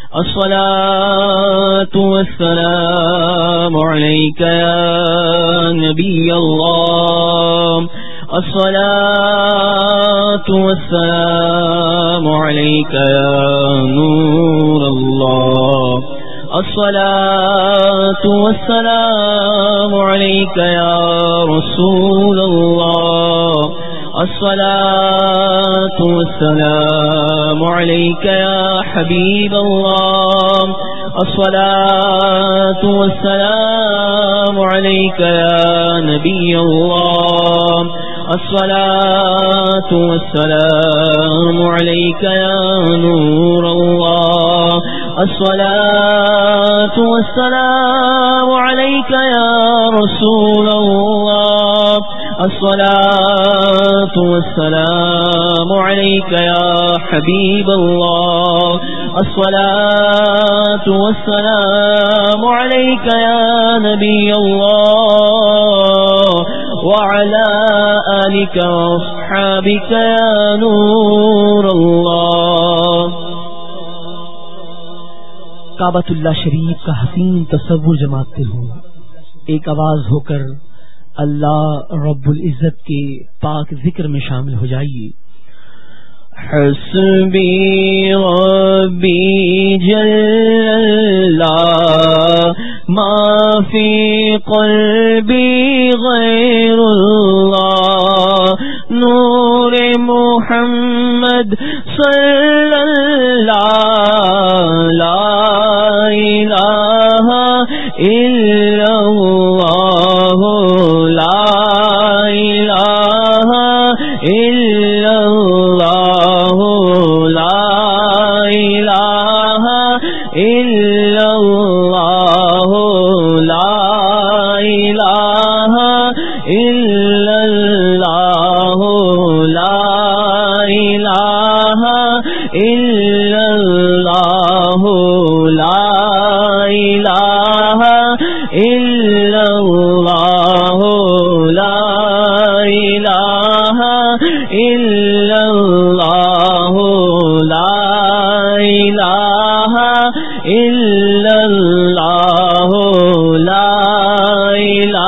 [SPEAKER 3] الصلاۃ والسلام علیک یا نبی اللہ، الصلاۃ والسلام علیک یا نور اللہ، الصلاۃ والسلام علیک یا رسول اللہ، الصلاۃ والسلام علیک یا حبیب اللہ، الصلاۃ والسلام علیک یا نبی اللہ، الصلاۃ والسلام علیک یا نور اللہ، الصلاۃ والسلام علیک یا رسول اللہ، الصلاۃ والسلام علیک یا حبیب اللہ، الصلاۃ والسلام علیک یا نبی اللہ، وعلى آلك واصحابك يا نور اللہ. کعبۃ اللہ شریف کا حسین تصور جماتے ہو، ایک آواز ہو کر اللہ رب العزت کے پاک ذکر میں شامل ہو جائیے.
[SPEAKER 4] حسبی ربی جل ما فی قلبی غیر اللہ، نور محمد صلی اللہ، لا الہ الا اللہ، لا الہ الا اللہ، لا الہ الا اللہ، لا الہ الا اللہ، لا الہ الا اللہ، لا الہ الا اللہ، لا الہ الا اللہ، لا الہ الا اللہ، لا الہ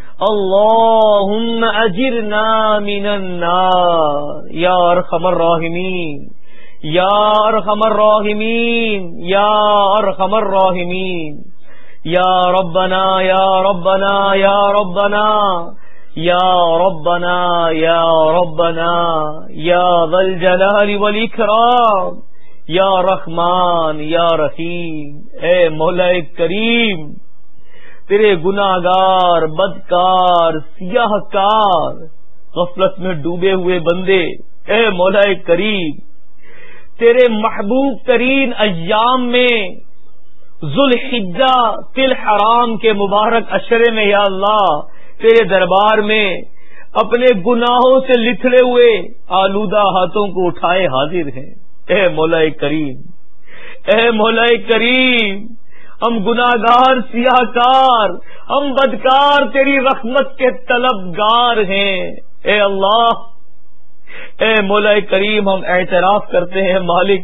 [SPEAKER 1] اللہم اجرنا من النار یا ارحم الراحمین یا ارحم الراحمین یا ارحم الراحمین یا ربنا یا ربنا یا ربنا یا ربنا یا ربنا یا ذا الجلال والاکرام یا رحمان یا رحیم. اے مولا کریم، تیرے گناہگار، بدکار، سیاہ کار، غفلت میں ڈوبے ہوئے بندے، اے مولا کریم، تیرے محبوب ترین ایام میں ذوالحجہ فی الحرام کے مبارک عشرے میں یا اللہ تیرے دربار میں اپنے گناہوں سے لتھڑے ہوئے آلودہ ہاتھوں کو اٹھائے حاضر ہیں. اے مولا کریم، اے مولا کریم، ہم گناہگار، سیاہ کار، ہم بدکار تیری رحمت کے طلبگار ہیں. اے اللہ، اے مولا کریم، ہم اعتراف کرتے ہیں مالک،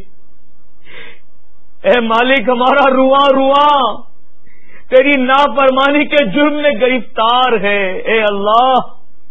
[SPEAKER 1] اے مالک، ہمارا رواں رواں تیری نافرمانی کے جرم میں گرفتار ہے. اے اللہ،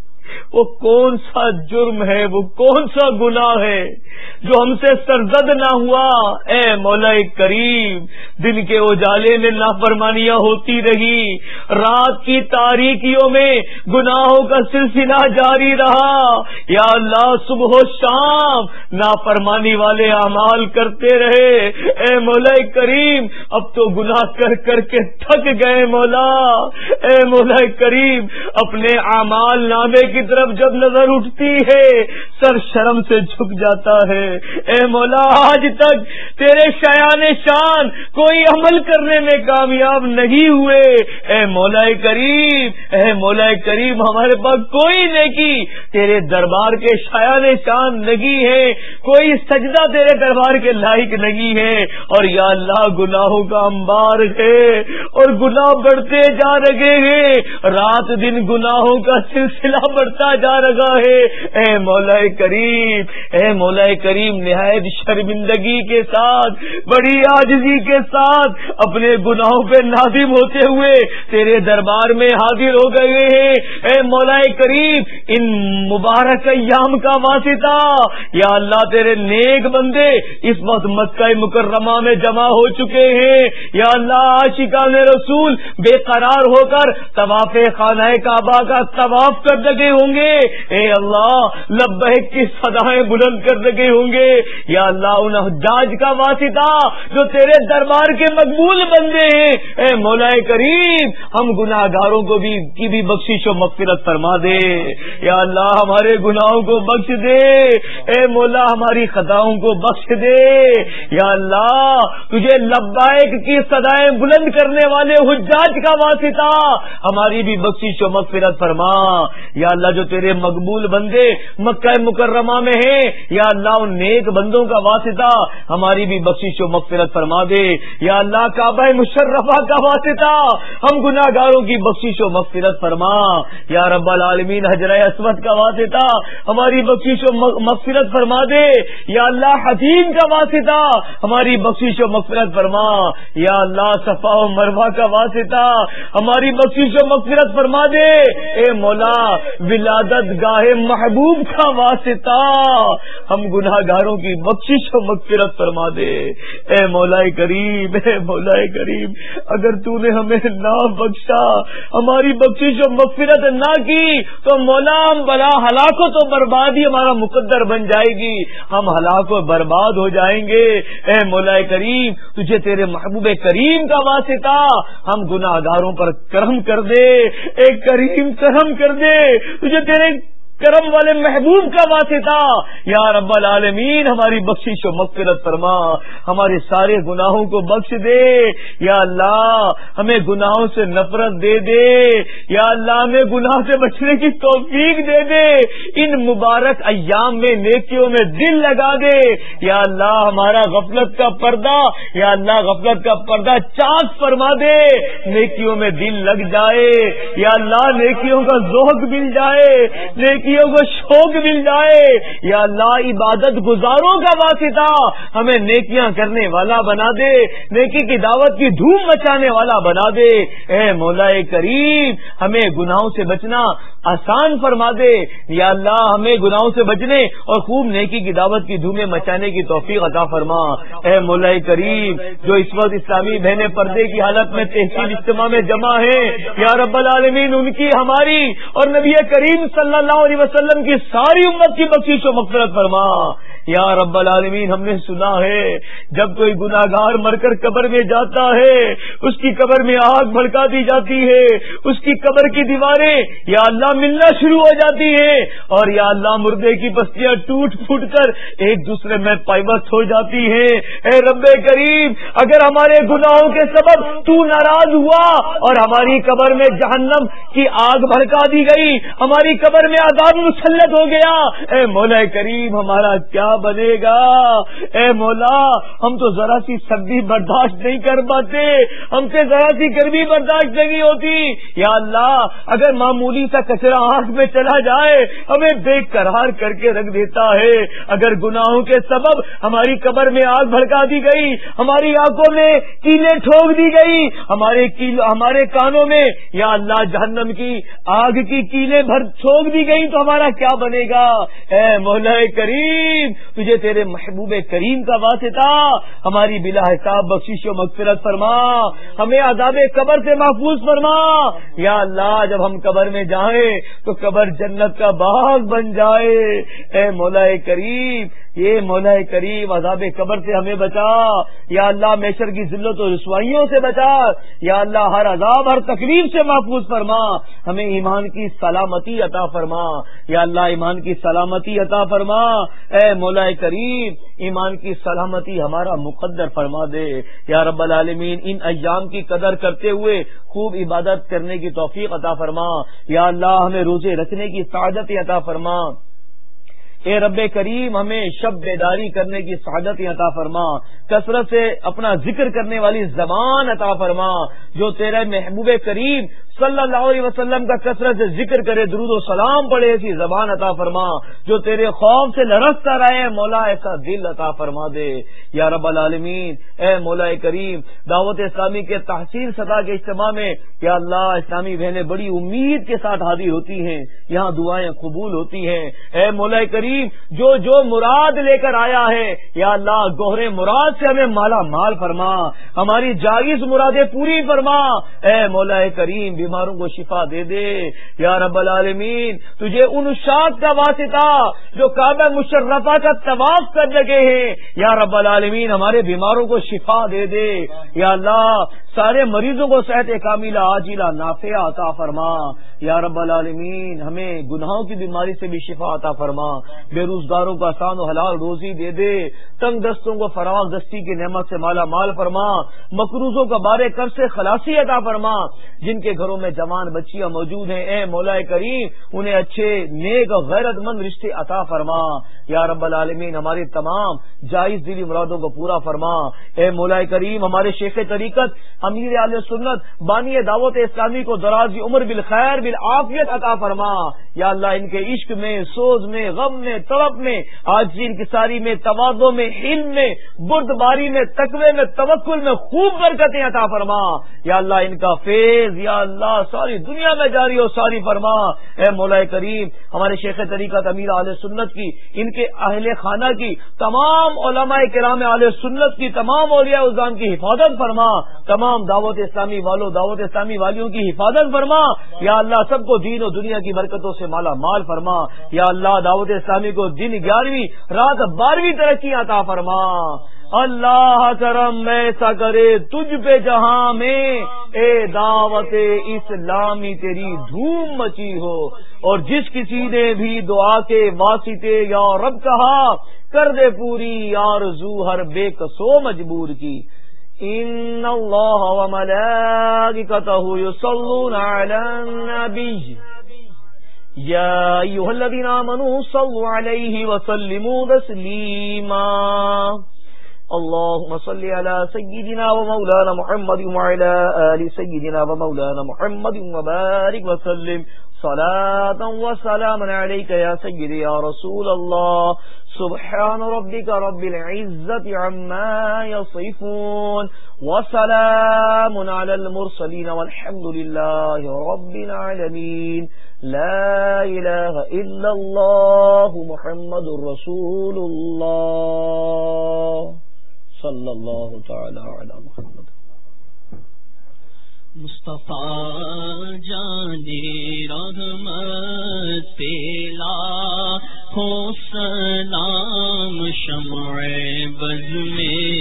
[SPEAKER 1] وہ کون سا جرم ہے، وہ کون سا گناہ ہے جو ہم سے سرزد نہ ہوا. اے مولا کریم، دن کے اجالے میں نافرمانیاں ہوتی رہی، رات کی تاریکیوں میں گناہوں کا سلسلہ جاری رہا. یا اللہ، صبح و شام نافرمانی والے اعمال کرتے رہے. اے مولا کریم، اب تو گناہ کر کر کے تھک گئے مولا. اے مولا کریم، اپنے اعمال نامے کی طرف جب نظر اٹھتی ہے سر شرم سے جھک جاتا ہے. اے مولا، آج تک تیرے شایان شان کوئی عمل کرنے میں کامیاب نہیں ہوئے. اے مولا کریم، اے مولا کریم، ہمارے پاس کوئی نیکی تیرے دربار کے شایان شان نہیں ہے، کوئی سجدہ تیرے دربار کے لائق نہیں ہے. اور یا اللہ، گناہوں کا انبار ہے اور گناہ بڑھتے جا رہے ہیں، رات دن گناہوں کا سلسلہ بڑھتا جا رہا ہے. اے مولا کریم، اے مولا کریم، نہایت شرمندگی کے ساتھ، بڑی عاجزی کے ساتھ اپنے گناہوں پہ نادم ہوتے ہوئے تیرے دربار میں حاضر ہو گئے ہیں. اے مولا کریم، ان مبارک ایام کا واسطہ یا اللہ تیرے نیک بندے اس وقت مکہ مکرمہ میں جمع ہو چکے ہیں. یا اللہ، عاشقان رسول بے قرار ہو کر طواف خانہ کعبہ کا طواف کر لگے ہوں گے. اے اللہ، لبیک کی صدائیں بلند کر لگے ہوں گے. یا اللہ، ان حجاج کا واسطہ جو تیرے دربار کے مقبول بندے ہیں، اے مولا کریم، ہم گناہگاروں کو بھی کی بھی بخشش و مغفرت فرما دے. یا اللہ، ہمارے گناہوں کو بخش دے. اے مولا، ہماری خطاؤں کو بخش دے. یا اللہ، تجھے لبیک کی صدائیں بلند کرنے والے حجاج کا واسطہ ہماری بھی بخشش و مغفرت فرما. یا اللہ، جو تیرے مقبول بندے مکہ مکرمہ میں ہیں، یا اللہ، ان نیک بندوں کا واسطہ ہماری بھی بخشش و مغفرت فرما دے. یا اللہ، کعبہ مشرفہ کا واسطہ ہم گناہگاروں کی بخشش و مغفرت فرما. یا رب العالمین، حجر اسود کا واسطہ ہماری بخشش و مغفرت فرما دے. یا اللہ، حتیم کا واسطہ ہماری بخشش و مغفرت فرما. یا اللہ، صفا و مروہ کا واسطہ ہماری بخشش و مغفرت فرما دے. اے مولا، ولادت گاہ محبوب کا واسطہ ہم گناہگاروں کی بخشش و مغفرت فرما دے. اے مولا کریم، اے مولا کریم، اگر تو نے ہمیں نہ بخشا، ہماری بخشش و مغفرت نہ کی، تو مولا ہم بلا ہلاک و تو بربادی ہمارا مقدر بن جائے گی، ہم ہلاک و برباد ہو جائیں گے. اے مولا کریم، تجھے تیرے محبوب کریم کا واسطہ ہم گناہگاروں پر کرم کر دے. اے کریم، کرم کر دے. تجھے تیرے کرم والے محبوب کا واسطہ یا رب العالمین ہماری بخشش و مغفرت فرما، ہمارے سارے گناہوں کو بخش دے. یا اللہ، ہمیں گناہوں سے نفرت دے دے. یا اللہ، ہمیں گناہ سے بچنے کی توفیق دے دے. ان مبارک ایام میں نیکیوں میں دل لگا دے. یا اللہ، ہمارا غفلت کا پردہ، یا اللہ غفلت کا پردہ چاک فرما دے. نیکیوں میں دل لگ جائے. یا اللہ، نیکیوں کا ذوق مل جائے. نیکی نیکیوں کو شوق مل جائے. یا اللہ عبادت گزاروں کا واسطہ ہمیں نیکیاں کرنے والا بنا دے, نیکی کی دعوت کی دھوم مچانے والا بنا دے. اے مولا کریم ہمیں گناہوں سے بچنا آسان فرما دے. یا اللہ ہمیں گناہوں سے بچنے اور خوب نیکی کی دعوت کی دھومیں مچانے کی توفیق عطا فرما. اے مولا کریم جو اس وقت اسلامی بہنیں پردے کی حالت میں تحصیل اجتماع میں جمع ہیں, یا رب العالمین ان کی, ہماری اور نبی کریم صلی اللہ علیہ وسلم کی ساری امت کی بخشش و مغفرت فرما. یا رب العالمین ہم نے سنا ہے جب کوئی گناہگار مر کر قبر میں جاتا ہے اس کی قبر میں آگ بھڑکا دی جاتی ہے, اس کی قبر کی دیواریں یا اللہ ملنا شروع ہو جاتی ہیں, اور یا اللہ مردے کی بستیاں ٹوٹ پھوٹ کر ایک دوسرے میں پیوست ہو جاتی ہیں. اے رب کریم اگر ہمارے گناہوں کے سبب تو ناراض ہوا اور ہماری قبر میں جہنم کی آگ بھڑکا دی گئی, ہماری قبر میں عذاب مسلط ہو گیا, اے مولا کریم ہمارا کیا بنے گا؟ اے مولا ہم تو ذرا سی سردی برداشت نہیں کر پاتے, ہم سے ذرا سی گرمی برداشت نہیں ہوتی. یا اللہ اگر معمولی سا کچرا آنکھ میں چلا جائے ہمیں بے قرار کر کے رکھ دیتا ہے. اگر گناہوں کے سبب ہماری قبر میں آگ بھڑکا دی گئی, ہماری آنکھوں میں کیلیں ٹھوک دی گئی, ہمارے ہمارے کانوں میں یا اللہ جہنم کی آگ کی کیلیں بھر ٹھوک دی گئی تو ہمارا کیا بنے گا؟ اے مولا کریم تجھے تیرے محبوب کریم کا واسطہ ہماری بلا حساب بخشش و مغفرت فرما, ہمیں عذاب قبر سے محفوظ فرما. یا اللہ جب ہم قبر میں جائیں تو قبر جنت کا باغ بن جائے. اے مولا کریم یہ مولا کریم عذاب قبر سے ہمیں بچا. یا اللہ محشر کی ذلت و رسوائیوں سے بچا. یا اللہ ہر عذاب ہر تکلیف سے محفوظ فرما, ہمیں ایمان کی سلامتی عطا فرما. یا اللہ ایمان کی سلامتی عطا فرما. اے مولا کریم ایمان کی سلامتی ہمارا مقدر فرما دے. یا رب العالمین ان ایام کی قدر کرتے ہوئے خوب عبادت کرنے کی توفیق عطا فرما. یا اللہ ہمیں روزے رکھنے کی سعادت عطا فرما. اے رب کریم ہمیں شب بیداری کرنے کی سعادت عطا فرما, کثرت سے اپنا ذکر کرنے والی زبان عطا فرما, جو تیرے محبوب کریم صلی اللہ علیہ وسلم کا کثرت سے ذکر کرے, درود و سلام پڑھے, ایسی زبان عطا فرما. جو تیرے خوف سے لرزتا رہے مولا ایسا دل عطا فرما دے. یا رب العالمین اے مولا کریم دعوت اسلامی کے تحصیل سطح کے اجتماع میں یا اللہ اسلامی بہنیں بڑی امید کے ساتھ حاضر ہوتی ہیں, یہاں دعائیں قبول ہوتی ہیں. اے مولا کریم جو جو مراد لے کر آیا ہے یا اللہ گوہر مراد سے ہمیں مالا مال فرما, ہماری جائز مرادیں پوری فرما. اے مولا کریم بیماروں کو شفا دے دے. یا رب العالمین تجھے ان شاخ کا واسطہ جو کعبہ مشرفہ کا طواف کر لگے ہیں یا رب العالمین ہمارے بیماروں کو شفا دے دے. یا اللہ سارے مریضوں کو صحت کاملہ عاجلہ نافعہ عطا فرما. یا رب العالمین ہمیں گناہوں کی بیماری سے بھی شفا عطا فرما, بے روزگاروں کو آسان و حلال روزی دے دے, تنگ دستوں کو فراغ دستی کی نعمت سے مالا مال فرما, مقروضوں کا بارے کر سے خلاصی عطا فرما. جن کے گھروں میں جوان بچیاں موجود ہیں اے مولا کریم انہیں اچھے نیک اور غیرت مند رشتے عطا فرما. یا رب العالمین ہماری تمام جائز دلی مرادوں کو پورا فرما. اے مولا کریم ہمارے شیخ طریقت امیر اہل سنت بانی دعوت اسلامی کو دراز عمر بالخیر بالعافیت عطا فرما. یا اللہ ان کے عشق میں, سوز میں, غم میں, طلب میں, عاجزی انکساری میں, تواضع میں, علم میں, بردباری میں, تقوی میں, توکل میں خوب برکتیں عطا فرما. یا اللہ ان کا فیض یا اللہ ساری دنیا میں جاری و ساری فرما. اے مولا کریم ہمارے شیخ طریقت امیر اہل سنت کی, ان کے اہل خانہ کی, تمام علماء کرام اہل سنت کی, تمام اولیاء اعظام کی حفاظت فرما. تمام دعوت اسلامی والوں دعوت اسلامی والیوں کی حفاظت فرما. یا اللہ سب کو دین و دنیا کی برکتوں سے مالا مال فرما. یا اللہ دعوت اسلامی کو دن گیارہویں رات بارہویں ترقی عطا فرما. اللہ کرم ایسا کرے تجھ پہ جہاں میں, اے دعوت اسلامی تیری دھوم مچی ہو. اور جس کسی نے بھی دعا کے واسطے یا رب کہا کر دے پوری آرزو ہر بے کسو مجبور کی. ان اللہ و ملائکتہ یصلون علی النبی یا ایھا الذین آمنوا صلوا علیہ وسلموا تسلیما. اللهم صل على سيدنا ومولانا محمد وعلى آل سيدنا ومولانا محمد وبارك وسلم صلاة وسلاما عليك يا سيدي يا رسول الله سبحان ربك رب العزة عما يصفون وسلام على المرسلين والحمد لله رب العالمين لا إله إلا الله محمد رسول الله صلی اللہ تعالی علی محمد.
[SPEAKER 4] مصطفیٰ جانے رحمت پیلا ہو سلام شمع بز میں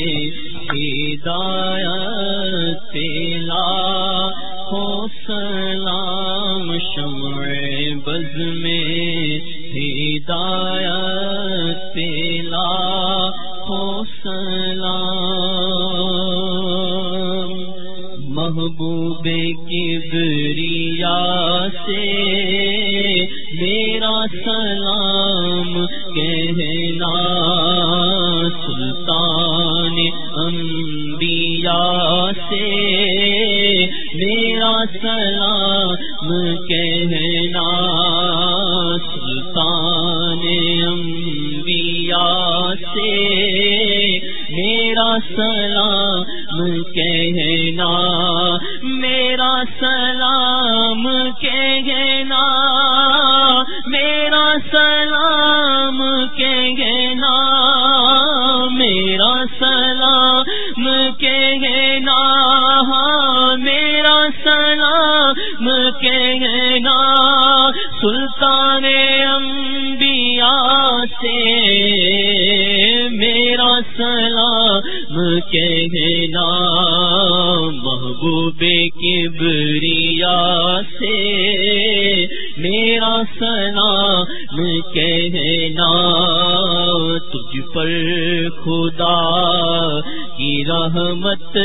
[SPEAKER 4] ہدایت پیلا ہو سلام شمع بز میں ہدایت پیلا ہو سلام. محبوب کبریا سے میرا سلام کہنا سلطان انبیاء سے میرا سلام کہنا سلطان انبیاء سے میرا سلام کہنا میرا سلام کہنا میرا سلام کہنا میرا سلام کہنا میرا سلام کہنا سلطان انبیاء سے میرا سلام کہنا محبوب کبریا سے میرا سلام کہنا تجھ پر خدا کی رحمت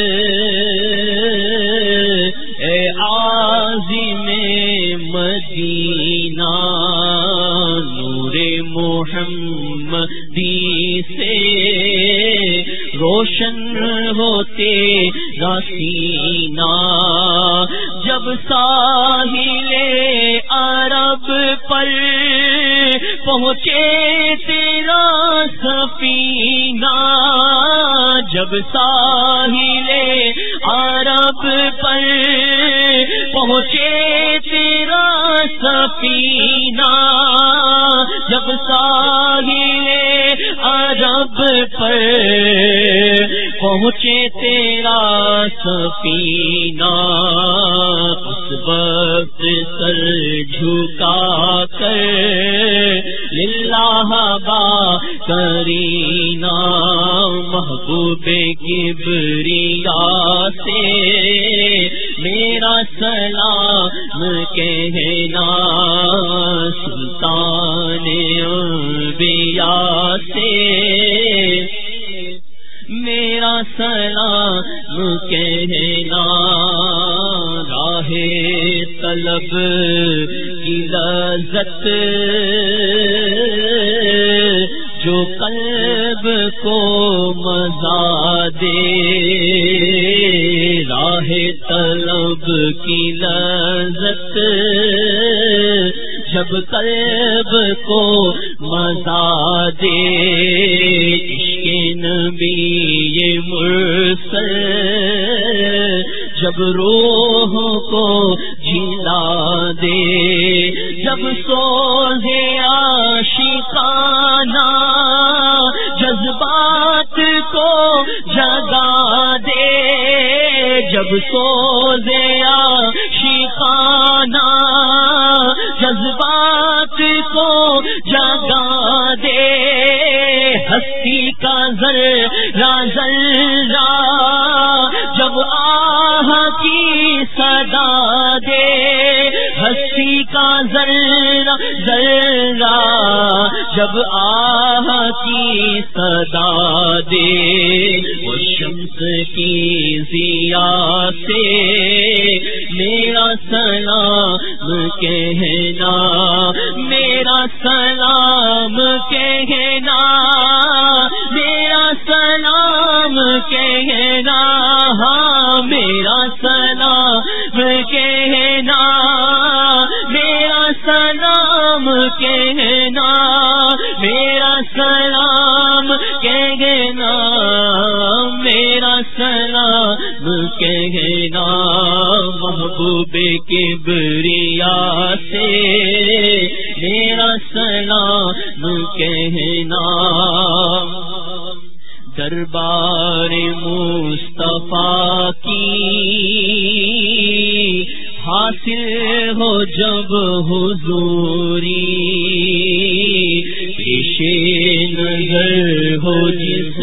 [SPEAKER 4] اے عازم مدینہ نور محمدی سے روشن ہوتے رسینہ جب ساحل عرب پر پہنچے تیرا سفینہ جب ساحل عرب پر پہنچے تیرا سفینہ جب ساحل عرب پر پہنچے تیرا سفینہ اس وقت سر جھکا کر للہ با کرینا محبوب کبریا سے میرا سلام کہنا سلطان انبیاء سے میرا سلام کہنا راہ طلب کی لذت جو قلب کو مزہ دے راہ طلب کی لذت جب قلب کو مزہ دے عشق نبی مرسل جب روح کو جلا دے جب سوزے عاشقانہ جذبات کو جگا دے جب سوزے عاشقانہ جذبات کو جگا دے ہستی کا ذرہ ذرہ جب آہ کی صدا دے ہستی کا ذرہ ذرہ جب آہ کی صدا دے وہ شمس کی ضیا سے میرا سلام کہنا میرا سلام کہنا میرا سلام کہنا ہاں میرا سلام کہنا سلام کہنا، میرا سلام کہنا، میرا سلام کہنا، محبوب کبریا سے میرا سلام کہنا، دربار مصطفیٰ کی حاصل ہو جب حضوری، پیش نظر ہو جس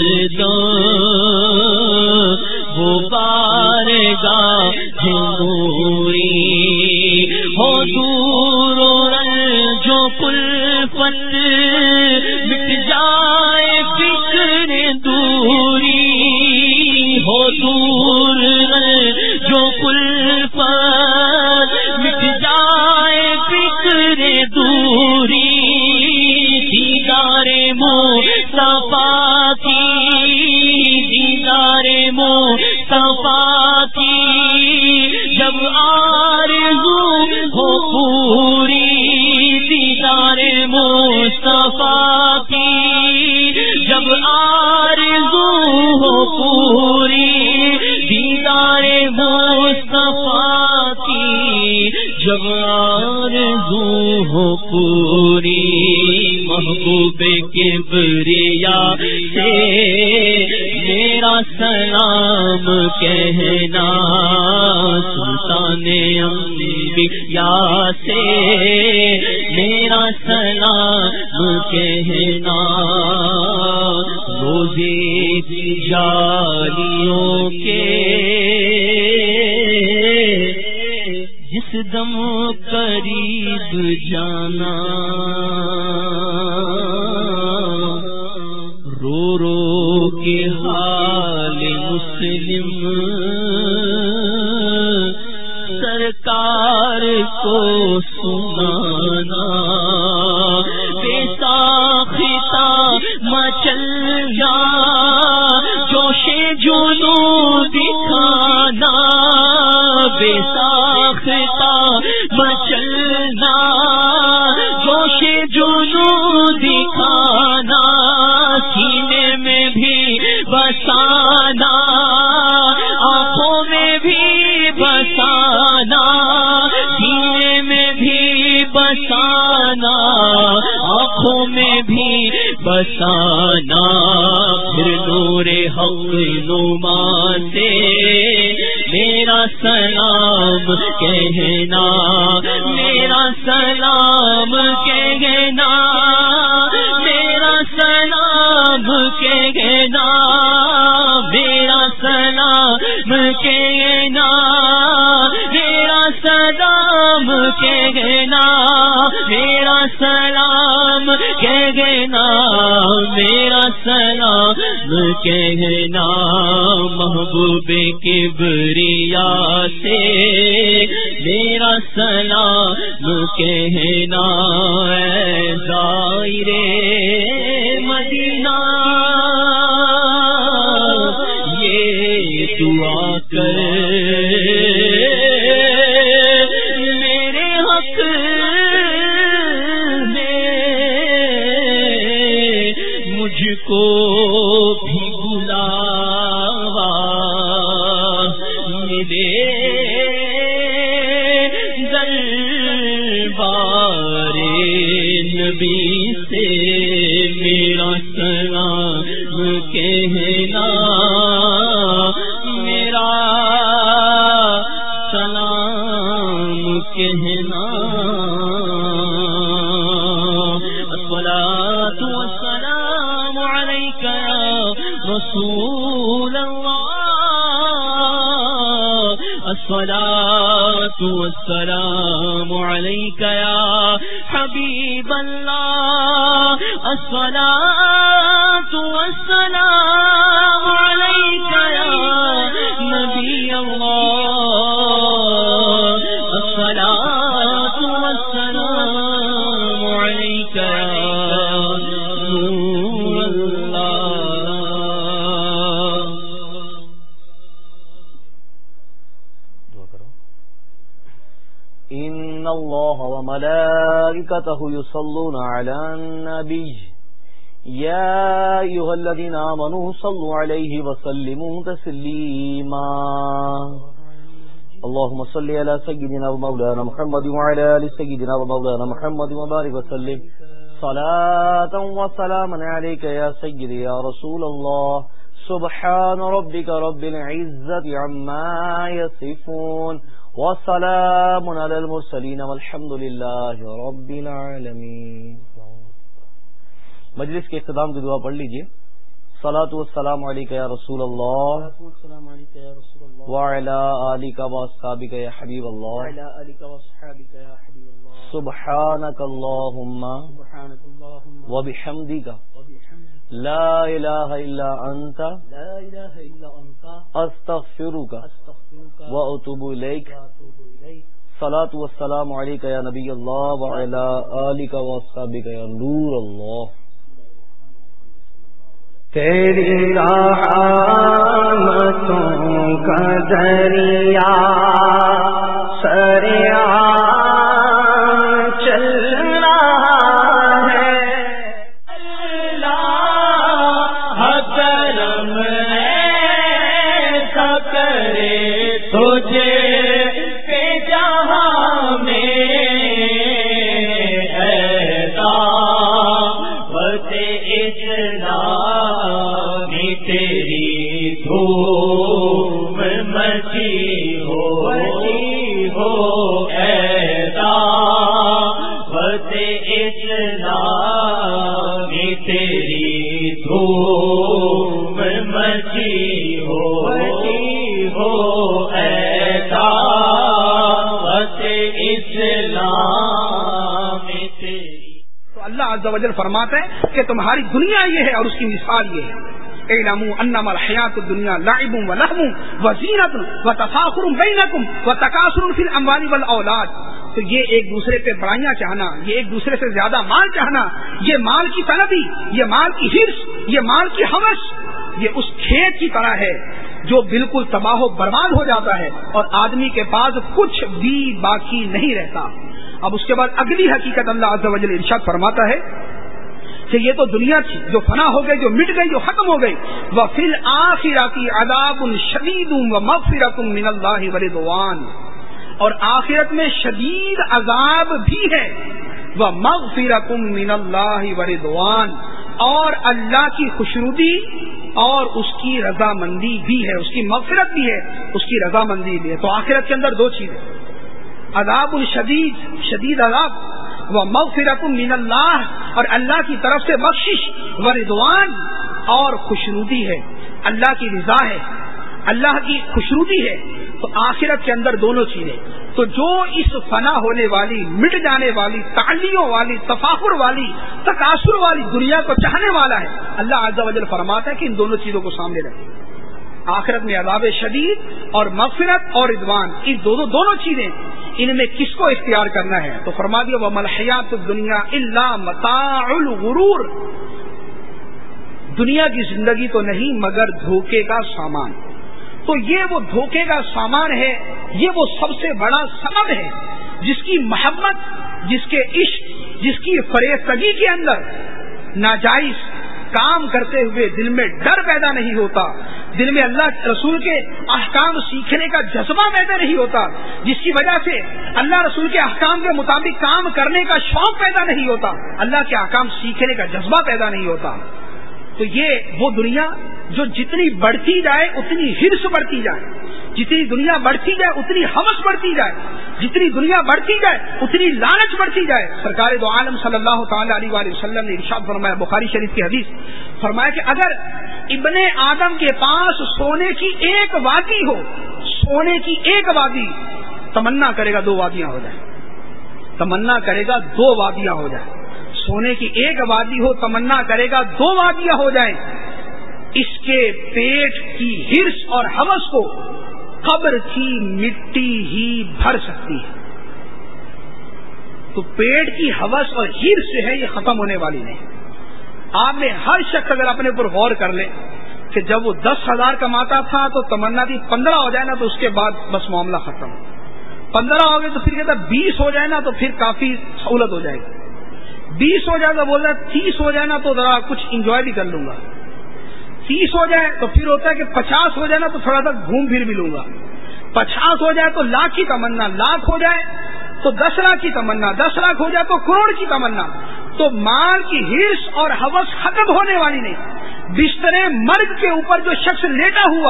[SPEAKER 4] دم وہ بارگاہ نوری، ہو دور و رنج و کلفت مٹ جائے فکر دوری، ہو دور جو کلفت مٹ جائے فکر دوری، دیدار مصطفیٰ کی، دیدار مصطفیٰ کی جب آرزو ہو پوری، دیدار مصطفیٰ کی جب آرزو ہو پوری، دیدار مصطفیٰ کی جب آرزو ہو پوری، محبوب کبریا سے میرا سلام کہنا، سلطان انبیاء سے میرا سلام کہنا، روزے جالیوں کے جس دم قریب جانا، رو رو کے حال مسلم سرکار کو سنانا، بے ساختہ مچلنا، جوش جنو دکھانا، بے ساختہ مچلنا، جوش جنو دکھانا، سینے میں بھی بسانا، آنکھوں میں بھی بسانا، سینے میں بھی بسانا، آنکھوں میں بھی بسانا، پھر نور حق نما سے میرا سلام کہنا، میرا سلام کہنا، میرا سلام کہنا، میرا سلام کہنا، میرا سلام کہنا، میرا سلام کہنا، میرا سلام کہنا، محبوب کبریا سے میرا سلام کہنا، اے زائر مدینہ یہ دعا کر میرے حق مجھ کو بھی بلاوا ملے دربار نبی سے میرا سلام کہنا، میرا سلام کہنا، الصلاۃ والسلام علیک یا رسول اللہ، الصلاۃ والسلام علیک یا حبیب اللہ، الصلاۃ والسلام علیک یا نبی اللہ، الصلاۃ والسلام علیک یا نور اللہ۔
[SPEAKER 1] ان اللہ و وملائكته يصلون على النبي يا أيها الذين آمنوا صلوا عليه وسلموا تسليما اللهم صل على سيدنا ومولانا محمد وعلى آل سيدنا ومولانا محمد وبارك وسلم صلاة وسلاما عليك يا سيدي يا رسول الله سبحان ربك رب العزة عما يصفون وسلام على المرسلين والحمد لله رب العالمين. مجلس کے اختتام کی دعا پڑھ لیجئے. صلاۃ والسلام علیک یا رسول اللہ وعلی آلک واصحابک یا حبیب اللہ سبحانک اللہم وبحمدک لا الہ الا انت استغفرک واتوب الیک. صلاۃ والسلام علیک یا نبی اللہ وعلی آلک واصحابک یا نور اللہ.
[SPEAKER 5] تیری رحمتوں کا دریا سریعان چل رہا ہے اللہ کرم ایسا کرے تجھے کہ جہاں میں ایسا بس اسلام تیری دھوم مچی ہو ہو ایسا بس اسلام تیری دھوم مچی ہو ہو ایسا بس اسلام تیری.
[SPEAKER 6] تو اللہ عز و جل فرماتا ہے کہ تمہاری دنیا یہ ہے اور اس کی مثال یہ ہے. اعلموا انما الحیات الدنیا لعب و لہو و زینت و تفاخر بینکم و تکاثر فی الاموال والاولاد. تو یہ ایک دوسرے پہ بڑائیاں چاہنا، یہ ایک دوسرے سے زیادہ مال چاہنا، یہ مال کی طلبی، یہ مال کی حرص، یہ مال کی ہوس، یہ اس کھیت کی طرح ہے جو بالکل تباہ و برباد ہو جاتا ہے اور آدمی کے پاس کچھ بھی باقی نہیں رہتا. اب اس کے بعد اگلی حقیقت اللہ عز و جل ارشاد فرماتا ہے کہ یہ تو دنیا تھی جو فنا ہو گئی، جو مٹ گئی، جو ختم ہو گئی. وَفِي الْآخِرَةِ عَذَابٌ شَدِيدٌ وَمَغْفِرَةٌ مِّنَ اللَّهِ وَرِضْوَانٌ. اور آخرت میں شدید عذاب بھی ہے. وَمَغْفِرَةٌ مِّنَ اللَّهِ وَرِضْوَانٌ. اور اللہ کی خوشنودی اور اس کی رضامندی بھی ہے، اس کی مغفرت بھی ہے، اس کی رضامندی بھی ہے. تو آخرت کے اندر دو چیزیں، عذاب شدید، شدید عذاب، وہ مغفرۃ من اللہ، اور اللہ کی طرف سے بخشش، و رضوان، اور خوشنودی ہے، اللہ کی رضا ہے، اللہ کی خوشنودی ہے. تو آخرت کے اندر دونوں چیزیں. تو جو اس فنا ہونے والی، مٹ جانے والی، تعلیوں والی، تفاخر والی، تکاثر والی دنیا کو چاہنے والا ہے، اللہ عز و جل فرماتا ہے کہ ان دونوں چیزوں کو سامنے رکھیں. آخرت میں عذاب شدید اور مغفرت اور رضوان، یہ دونوں دونوں چیزیں، ان میں کس کو اختیار کرنا ہے؟ تو فرما دیا وَمَا الْحَيَاةُ الدُّنْيَا إِلَّا مَتَاعُ الْغُرُورِ. دنیا کی زندگی تو نہیں مگر دھوکے کا سامان. تو یہ وہ دھوکے کا سامان ہے، یہ وہ سب سے بڑا سبب ہے جس کی محبت، جس کے عشق، جس کی فریفتگی کے اندر ناجائز کام کرتے ہوئے دل میں ڈر پیدا نہیں ہوتا، دل میں اللہ رسول کے احکام سیکھنے کا جذبہ پیدا نہیں ہوتا، جس کی وجہ سے اللہ رسول کے احکام کے مطابق کام کرنے کا شوق پیدا نہیں ہوتا، اللہ کے احکام سیکھنے کا جذبہ پیدا نہیں ہوتا. تو یہ وہ دنیا جو جتنی بڑھتی جائے اتنی حرص بڑھتی جائے، جتنی دنیا بڑھتی جائے اتنی ہوس بڑھتی جائے، جتنی دنیا بڑھتی جائے اتنی لالچ بڑھتی جائے. سرکار دو عالم صلی اللہ تعالی علیہ وآلہ وسلم نے ارشاد فرمایا، بخاری شریف کی حدیث، فرمایا کہ اگر ابن آدم کے پاس سونے کی ایک وادی ہو، سونے کی ایک وادی، تمنا کرے گا دو وادیاں ہو جائیں، تمنا کرے گا دو وادیاں ہو جائیں. سونے کی ایک وادی ہو، تمنا کرے گا دو وادیاں ہو جائیں. اس کے پیٹ کی حرص اور ہوس کو قبر کی مٹی ہی بھر سکتی ہے. تو پیٹ کی ہوس اور حرص ہے یہ ختم ہونے والی نہیں. آپ میں ہر شخص اگر اپنے اوپر غور کر لے کہ جب وہ دس ہزار کماتا تھا تو تمنا تھی پندرہ ہو جائے نا، تو اس کے بعد بس معاملہ ختم. پندرہ ہو گئے تو پھر کہتا بیس ہو جائے نا تو پھر کافی سہولت ہو جائے گی، بیس ہو جائے تو بول رہا ہے تیس ہو جائے نا تو ذرا کچھ انجوائے بھی کر لوں گا، تیس ہو جائے تو پھر ہوتا ہے کہ پچاس ہو جائے نا تو تھوڑا سا گھوم پھر بھی لوں گا، پچاس ہو جائے تو لاکھ کی تمنا، لاکھ ہو جائے تو دس لاکھ کی تمنا، دس لاکھ ہو جائے تو کروڑ کی تمنا۔ تو مال کی ہرس اور ہوس ختم ہونے والی نہیں۔ بستر مرگ کے اوپر جو شخص لیٹا ہوا،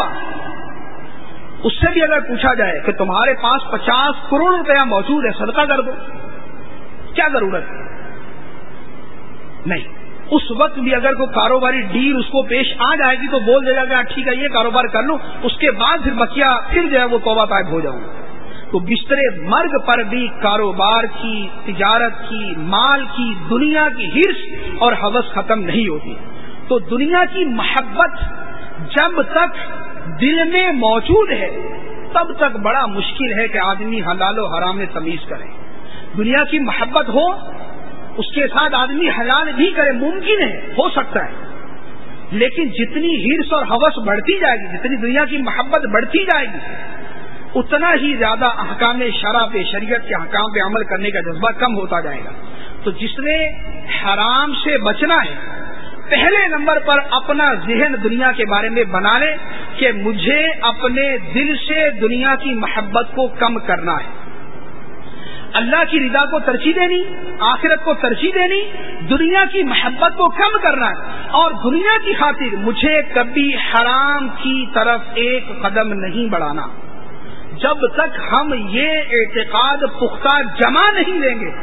[SPEAKER 6] اس سے بھی اگر پوچھا جائے کہ تمہارے پاس پچاس کروڑ روپیہ موجود ہے، صدقہ کر دو، کیا ضرورت ہے؟ نہیں، اس وقت بھی اگر کوئی کاروباری ڈیل اس کو پیش آ جائے گی تو بول دے گا کہ ٹھیک ہے یہ کاروبار کر لوں، اس کے بعد پھر بقیہ پھر جو ہے وہ توبہ طائب ہو جاؤں۔ تو بستر مرگ پر بھی کاروبار کی، تجارت کی، مال کی، دنیا کی ہرس اور ہوس ختم نہیں ہوتی۔ تو دنیا کی محبت جب تک دل میں موجود ہے تب تک بڑا مشکل ہے کہ آدمی حلال و حرام میں تمیز کرے۔ دنیا کی محبت ہو، اس کے ساتھ آدمی حلال بھی کرے، ممکن ہے، ہو سکتا ہے، لیکن جتنی ہرس اور ہوس بڑھتی جائے گی، جتنی دنیا کی محبت بڑھتی جائے گی، اتنا ہی زیادہ احکام شرع پہ، شریعت کے احکام پہ عمل کرنے کا جذبہ کم ہوتا جائے گا۔ تو جس نے حرام سے بچنا ہے، پہلے نمبر پر اپنا ذہن دنیا کے بارے میں بنا لے کہ مجھے اپنے دل سے دنیا کی محبت کو کم کرنا ہے، اللہ کی رضا کو ترجیح دینی، آخرت کو ترجیح دینی، دنیا کی محبت کو کم کرنا ہے، اور دنیا کی خاطر مجھے کبھی حرام کی طرف ایک قدم نہیں بڑھانا۔ جب تک ہم یہ اعتقاد پختہ جمع نہیں لیں گے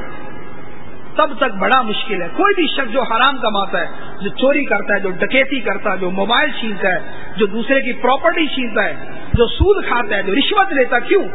[SPEAKER 6] تب تک بڑا مشکل ہے۔ کوئی بھی شخص جو حرام کماتا ہے، جو چوری کرتا ہے، جو ڈکیتی کرتا ہے، جو موبائل چھینتا ہے، جو دوسرے کی پراپرٹی چھینتا ہے، جو سود کھاتا ہے، جو رشوت لیتا، کیوں؟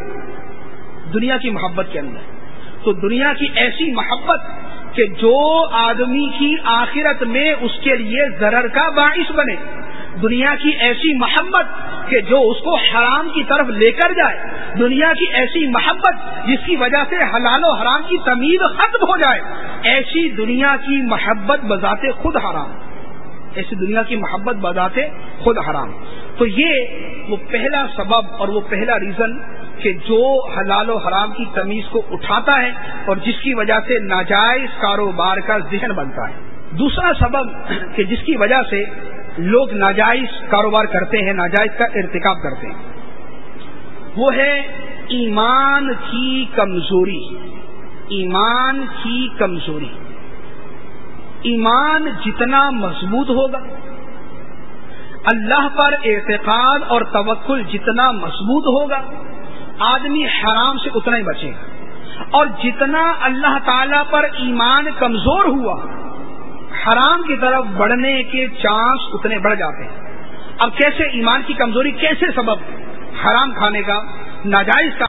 [SPEAKER 6] دنیا کی محبت کے اندر۔ تو دنیا کی ایسی محبت کہ جو آدمی کی آخرت میں اس کے لیے ضرر کا باعث بنے، دنیا کی ایسی محبت کہ جو اس کو حرام کی طرف لے کر جائے، دنیا کی ایسی محبت جس کی وجہ سے حلال و حرام کی تمیز ختم ہو جائے، ایسی دنیا کی محبت بذات خود حرام، ایسی دنیا کی محبت بذات خود حرام۔ تو یہ وہ پہلا سبب اور وہ پہلا ریزن کہ جو حلال و حرام کی تمیز کو اٹھاتا ہے اور جس کی وجہ سے ناجائز کاروبار کا ذہن بنتا ہے۔ دوسرا سبب کہ جس کی وجہ سے لوگ ناجائز کاروبار کرتے ہیں، ناجائز کا ارتکاب کرتے ہیں، وہ ہے ایمان کی کمزوری۔ ایمان کی کمزوری۔ ایمان جتنا مضبوط ہوگا، اللہ پر اعتقاد اور توکل جتنا مضبوط ہوگا، آدمی حرام سے اتنا ہی بچے گا، اور جتنا اللہ تعالی پر ایمان کمزور ہوا، حرام کی طرف بڑھنے کے چانس اتنے بڑھ جاتے ہیں۔ اب کیسے ایمان کی کمزوری، کیسے سبب حرام کھانے کا، ناجائز کا